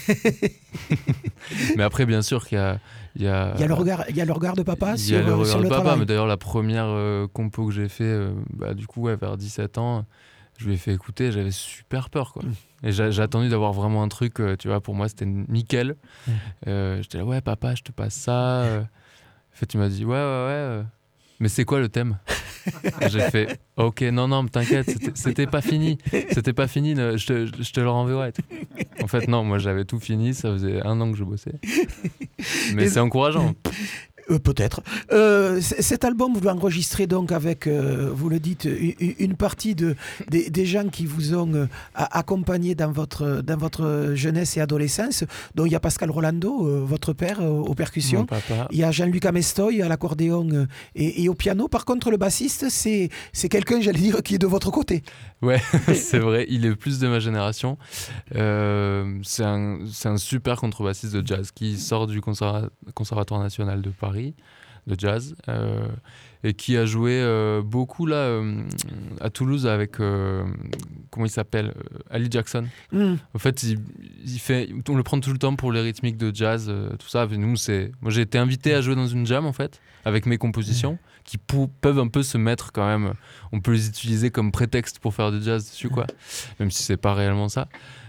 Mais après bien sûr qu'il y a le regard de papa sur le travail. Il y a le regard de papa, mais d'ailleurs la première compo que j'ai fait du coup vers 17 ans, je lui ai fait écouter, j'avais super peur quoi. Et j'ai attendu d'avoir vraiment un truc, tu vois, pour moi c'était nickel. J'étais là, papa, je te passe ça. En fait, il m'a dit, ouais. Mais c'est quoi le thème? J'ai fait, ok, non, t'inquiète, c'était pas fini. C'était pas fini, je te le renverrai. En fait, non, moi j'avais tout fini, ça faisait 1 an que je bossais. Mais c'est encourageant. Peut-être. Cet album, vous l'enregistrez donc avec, vous le dites, une partie des gens qui vous ont accompagné dans votre jeunesse et adolescence. Donc il y a Pascal Rolando, votre père, aux percussions. Mon papa. Il y a Jean-Luc Amestoy à l'accordéon et au piano. Par contre, le bassiste, c'est quelqu'un, j'allais dire, qui est de votre côté. Ouais, c'est vrai, il est plus de ma génération. C'est un super contrebassiste de jazz qui sort du Conservatoire national de Paris de jazz et qui a joué beaucoup là à Toulouse avec comment il s'appelle, Ali Jackson. En fait on le prend tout le temps pour les rythmiques de jazz, tout ça. Et nous moi j'ai été invité à jouer dans une jam en fait avec mes compositions qui peuvent un peu se mettre quand même, on peut les utiliser comme prétexte pour faire du jazz dessus quoi, même si c'est pas réellement ça.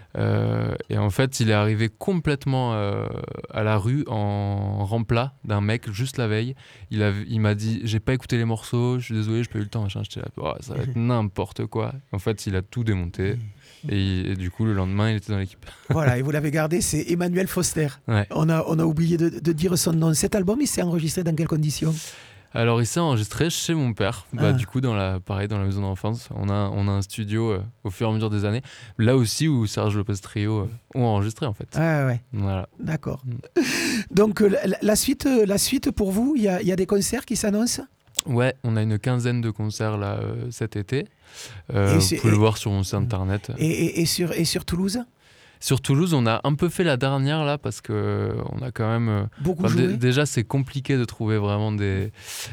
Et en fait, il est arrivé complètement à la rue en remplat d'un mec juste la veille. Il m'a dit, j'ai pas écouté les morceaux, je suis désolé, j'ai pas eu le temps. J'étais là, ça va être n'importe quoi. En fait, il a tout démonté. Et du coup, le lendemain, il était dans l'équipe. Voilà, et vous l'avez gardé, c'est Emmanuel Foster. Ouais. On a oublié de dire son nom. Cet album, il s'est enregistré dans quelles conditions? Alors il s'est enregistré chez mon père, du coup dans la maison d'enfance. On a un studio au fur et à mesure des années, là aussi où Serge Lopez Trio ont enregistré en fait. Ouais. Voilà. D'accord. Donc la suite pour vous, il y a des concerts qui s'annoncent? Ouais, on a une 15aine de concerts là cet été. Vous pouvez le voir sur mon site internet. Et sur Toulouse? Sur Toulouse, on a un peu fait la dernière là parce que on a quand même beaucoup joué. Déjà, c'est compliqué de trouver vraiment des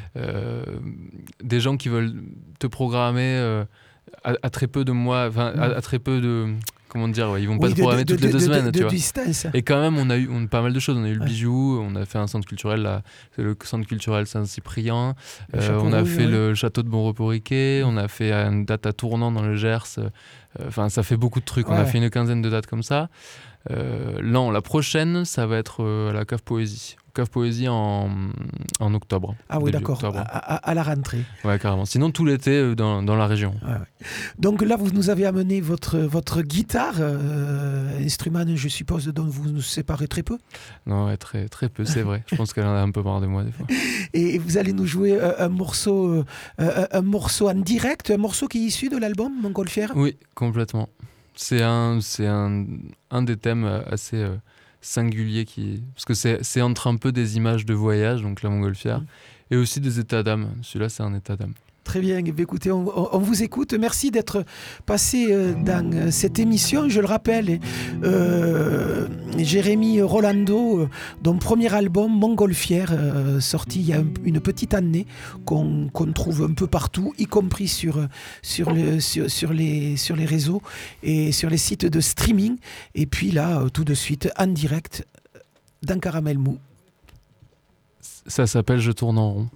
gens qui veulent te programmer à très peu de mois, à très peu de comment dire, ils vont pas se programmer toutes les 2 semaines, tu vois. Distance. Et quand même, on a eu pas mal de choses. On a eu le bijou, on a fait un centre culturel, le centre culturel Saint-Cyprien, on a fait le château de Bon-Repos-Riquet, on a fait une date à Tournant dans le Gers. Enfin, ça fait beaucoup de trucs. On a fait une 15aine de dates comme ça. La prochaine, ça va être à la Cave Poésie. Cave Poésie en octobre. Ah oui, d'accord, à la rentrée. Ouais, carrément. Sinon, tout l'été dans la région. Ouais. Donc là, vous nous avez amené votre guitare, instrument, je suppose, dont vous nous séparez très peu. Non, ouais, très, très peu, c'est vrai. Je pense qu'elle en a un peu marre de moi, des fois. Et vous allez nous jouer un morceau en direct, un morceau qui est issu de l'album Montgolfière ? Oui, complètement. C'est un des thèmes assez... singulier parce que c'est entre un peu des images de voyage, donc la Montgolfière, et aussi des états d'âme. Celui-là, c'est un état d'âme. Très bien, écoutez, on vous écoute. Merci d'être passé dans cette émission. Je le rappelle, Jérémy Rolando, dont premier album Montgolfière, sorti il y a une petite année, qu'on trouve un peu partout, y compris sur les réseaux et sur les sites de streaming. Et puis là, tout de suite, en direct, dans Caramel Mou. Ça s'appelle Je tourne en rond.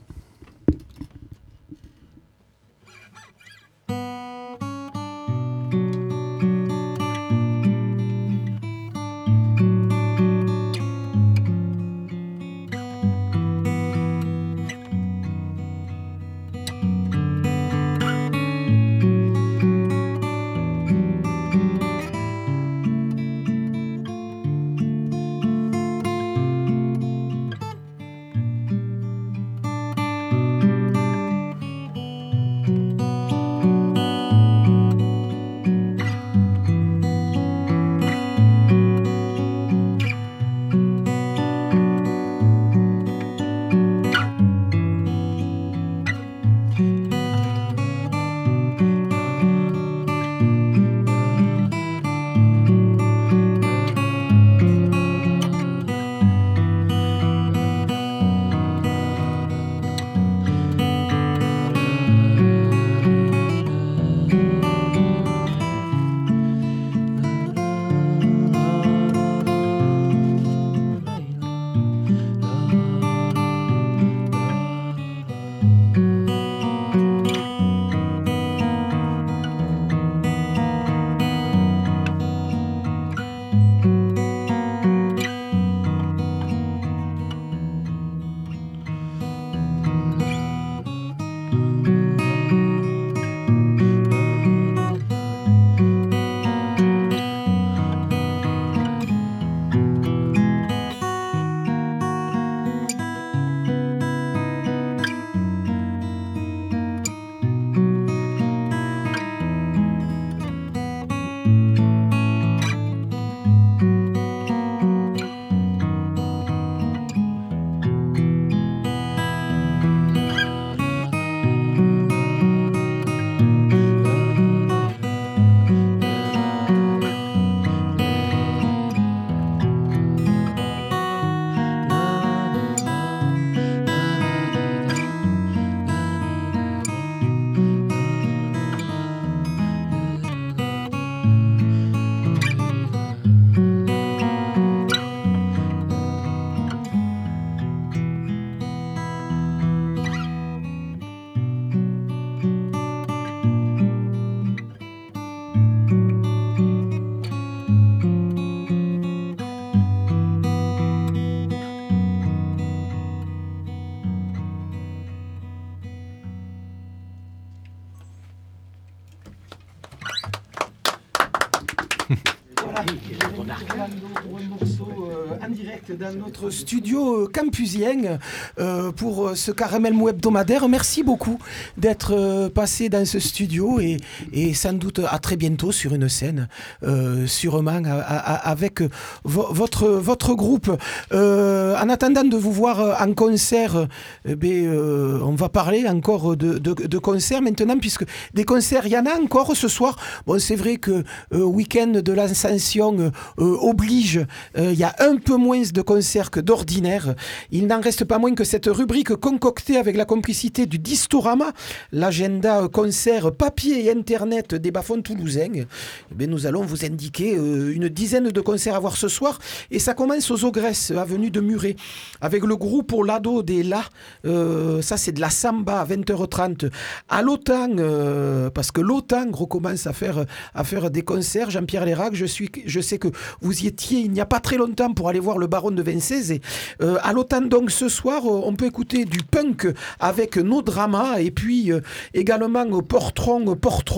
En direct dans notre studio campusien pour ce Caramel Mou hebdomadaire. Merci beaucoup d'être passé dans ce studio et sans doute à très bientôt sur une scène, sûrement avec votre groupe. En attendant de vous voir en concert, on va parler encore de concerts maintenant, puisque des concerts, il y en a encore ce soir. Bon, c'est vrai que week-end de l'Ascension oblige, il y a un peu moins de concert que d'ordinaire. Il n'en reste pas moins que cette rubrique concoctée avec la complicité du Distorama, l'agenda concert papier et internet des bas-fonds toulousains, nous allons vous indiquer une dizaine de concerts à voir ce soir. Et ça commence aux Ogresses, avenue de Muret, avec le groupe pour l'ado des La. Ça, c'est de la samba à 20h30. À l'OTAN, parce que l'OTAN recommence à faire des concerts. Jean-Pierre Lérac, je sais que vous y étiez il n'y a pas très longtemps pour aller voir le Baron de Vincennes. Et, à l'OTAN, donc, ce soir, on peut écouter du punk avec nos dramas. Et puis, également, Portron.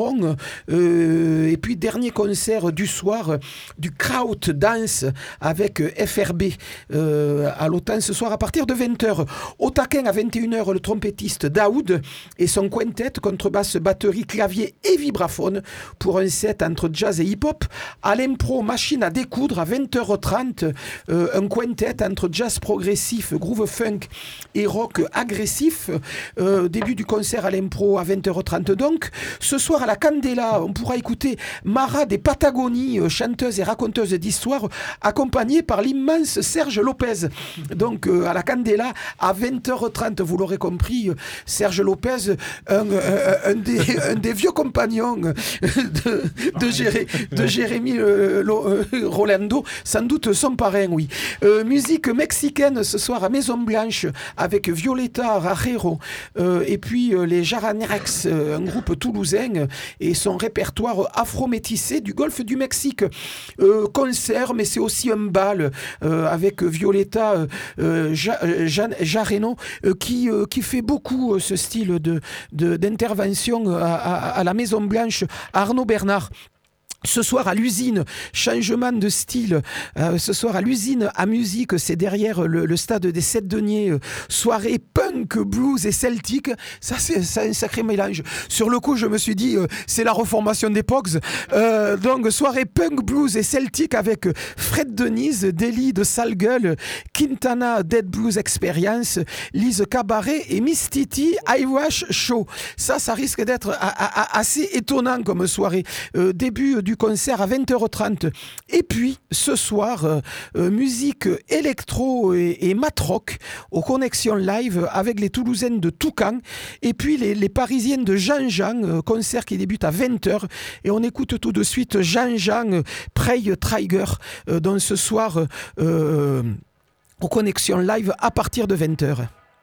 Et puis, dernier concert du soir, du Kraut Dance avec FRB à l'OTAN ce soir à partir de 20h. Au taquin à 21h, le trompettiste Daoud et son quintet, contrebasse, batterie, clavier et vibraphone pour un set entre jazz et hip-hop. À l'impro, machine à découdre à 20h30, un quintet entre jazz progressif, groove funk et rock agressif. Début du concert à l'impro à 20h30 donc. Ce soir à la Candela, on pourra écouter Mara des Patagonies, chanteuse et raconteuse d'histoire, accompagnée par l'immense Serge Lopez. Donc à la Candela, à 20h30, vous l'aurez compris, Serge Lopez, un des vieux compagnons de Jérémy Rolando, sans doute son parrain, oui. Musique mexicaine ce soir à Maison Blanche avec Violeta Rajero et puis les Jaranerex, un groupe toulousain, et son répertoire afro-métissé du golfe du Mexique. Concert, mais c'est aussi un bal avec Violeta Jareno qui fait beaucoup ce style d'intervention à la Maison Blanche. Arnaud Bernard. Ce soir à l'usine, changement de style. Ce soir à l'usine à musique, c'est derrière le stade des Sept Deniers. Soirée punk, blues et celtique. Ça, c'est un sacré mélange. Sur le coup, je me suis dit, c'est la reformation des Pogs. Donc, soirée punk, blues et celtique avec Fred Denise, Deli de Sale Gueule, Quintana, Dead Blues Experience, Lise Cabaret et Miss Titi, Irish Show. Ça risque d'être assez étonnant comme soirée. Début du concert à 20h30. Et puis, ce soir, musique électro et mat-rock aux connexions live avec les Toulousaines de Toucan. Et puis, les Parisiennes de Jean-Jean, concert qui débute à 20h. Et on écoute tout de suite Jean-Jean, Prey Trigger, dans ce soir, aux connexions live à partir de 20h.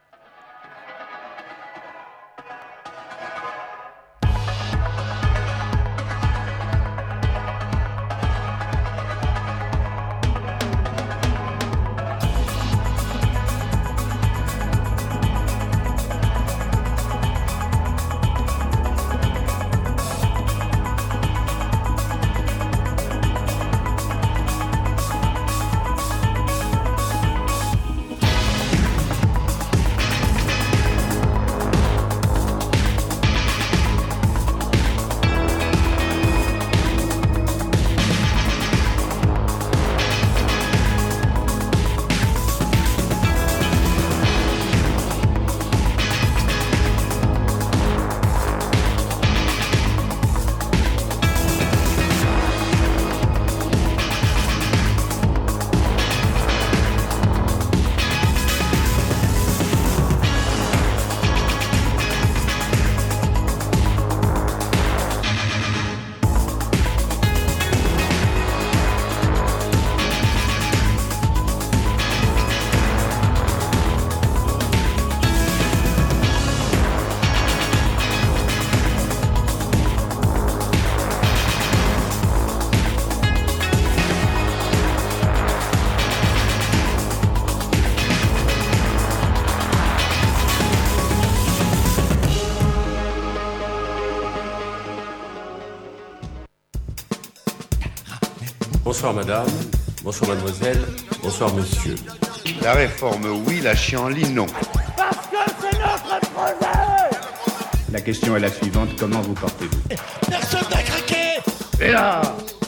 Bonsoir madame, bonsoir mademoiselle, bonsoir monsieur. La réforme oui, la chienlit non. Parce que c'est notre projet. La question est la suivante, comment vous portez-vous? Personne n'a craqué. Et là,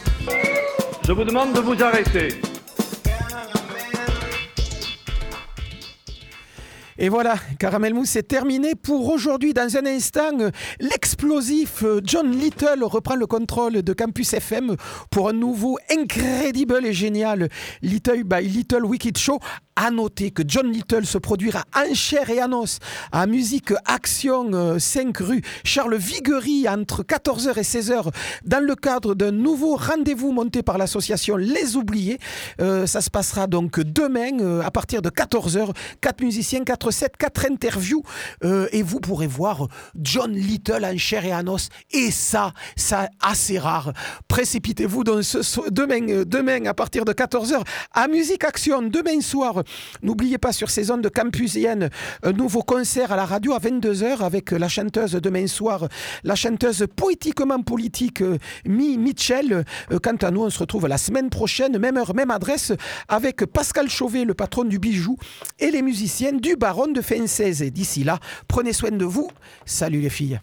je vous demande de vous arrêter. Et voilà, Caramel Mousse, c'est terminé pour aujourd'hui. Dans un instant, l'explosif John Little reprend le contrôle de Campus FM pour un nouveau incredible et génial Little by Little Wicked Show. À noter que John Little se produira en chair et en os à Musique Action 5 rue Charles Viguerie entre 14h et 16h dans le cadre d'un nouveau rendez-vous monté par l'association Les Oubliés. Ça se passera donc demain à partir de 14h. 4 musiciens, 4 sets, 4 interviews et vous pourrez voir John Little en chair et en os. Et ça assez rare. Précipitez-vous donc demain à partir de 14h à Musique Action. Demain soir, n'oubliez pas sur ces ondes de campusiennes un nouveau concert à la radio à 22h avec la chanteuse demain soir, la chanteuse poétiquement politique Mitchell. Quant à nous, on se retrouve la semaine prochaine, même heure, même adresse, avec Pascal Chauvet, le patron du Bijou, et les musiciens du Baron de Fences. Et d'ici là, prenez soin de vous. Salut les filles.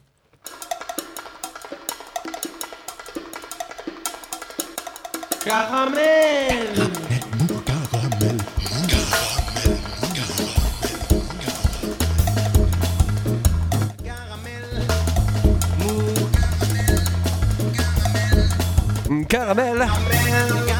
Caramel. Caramel.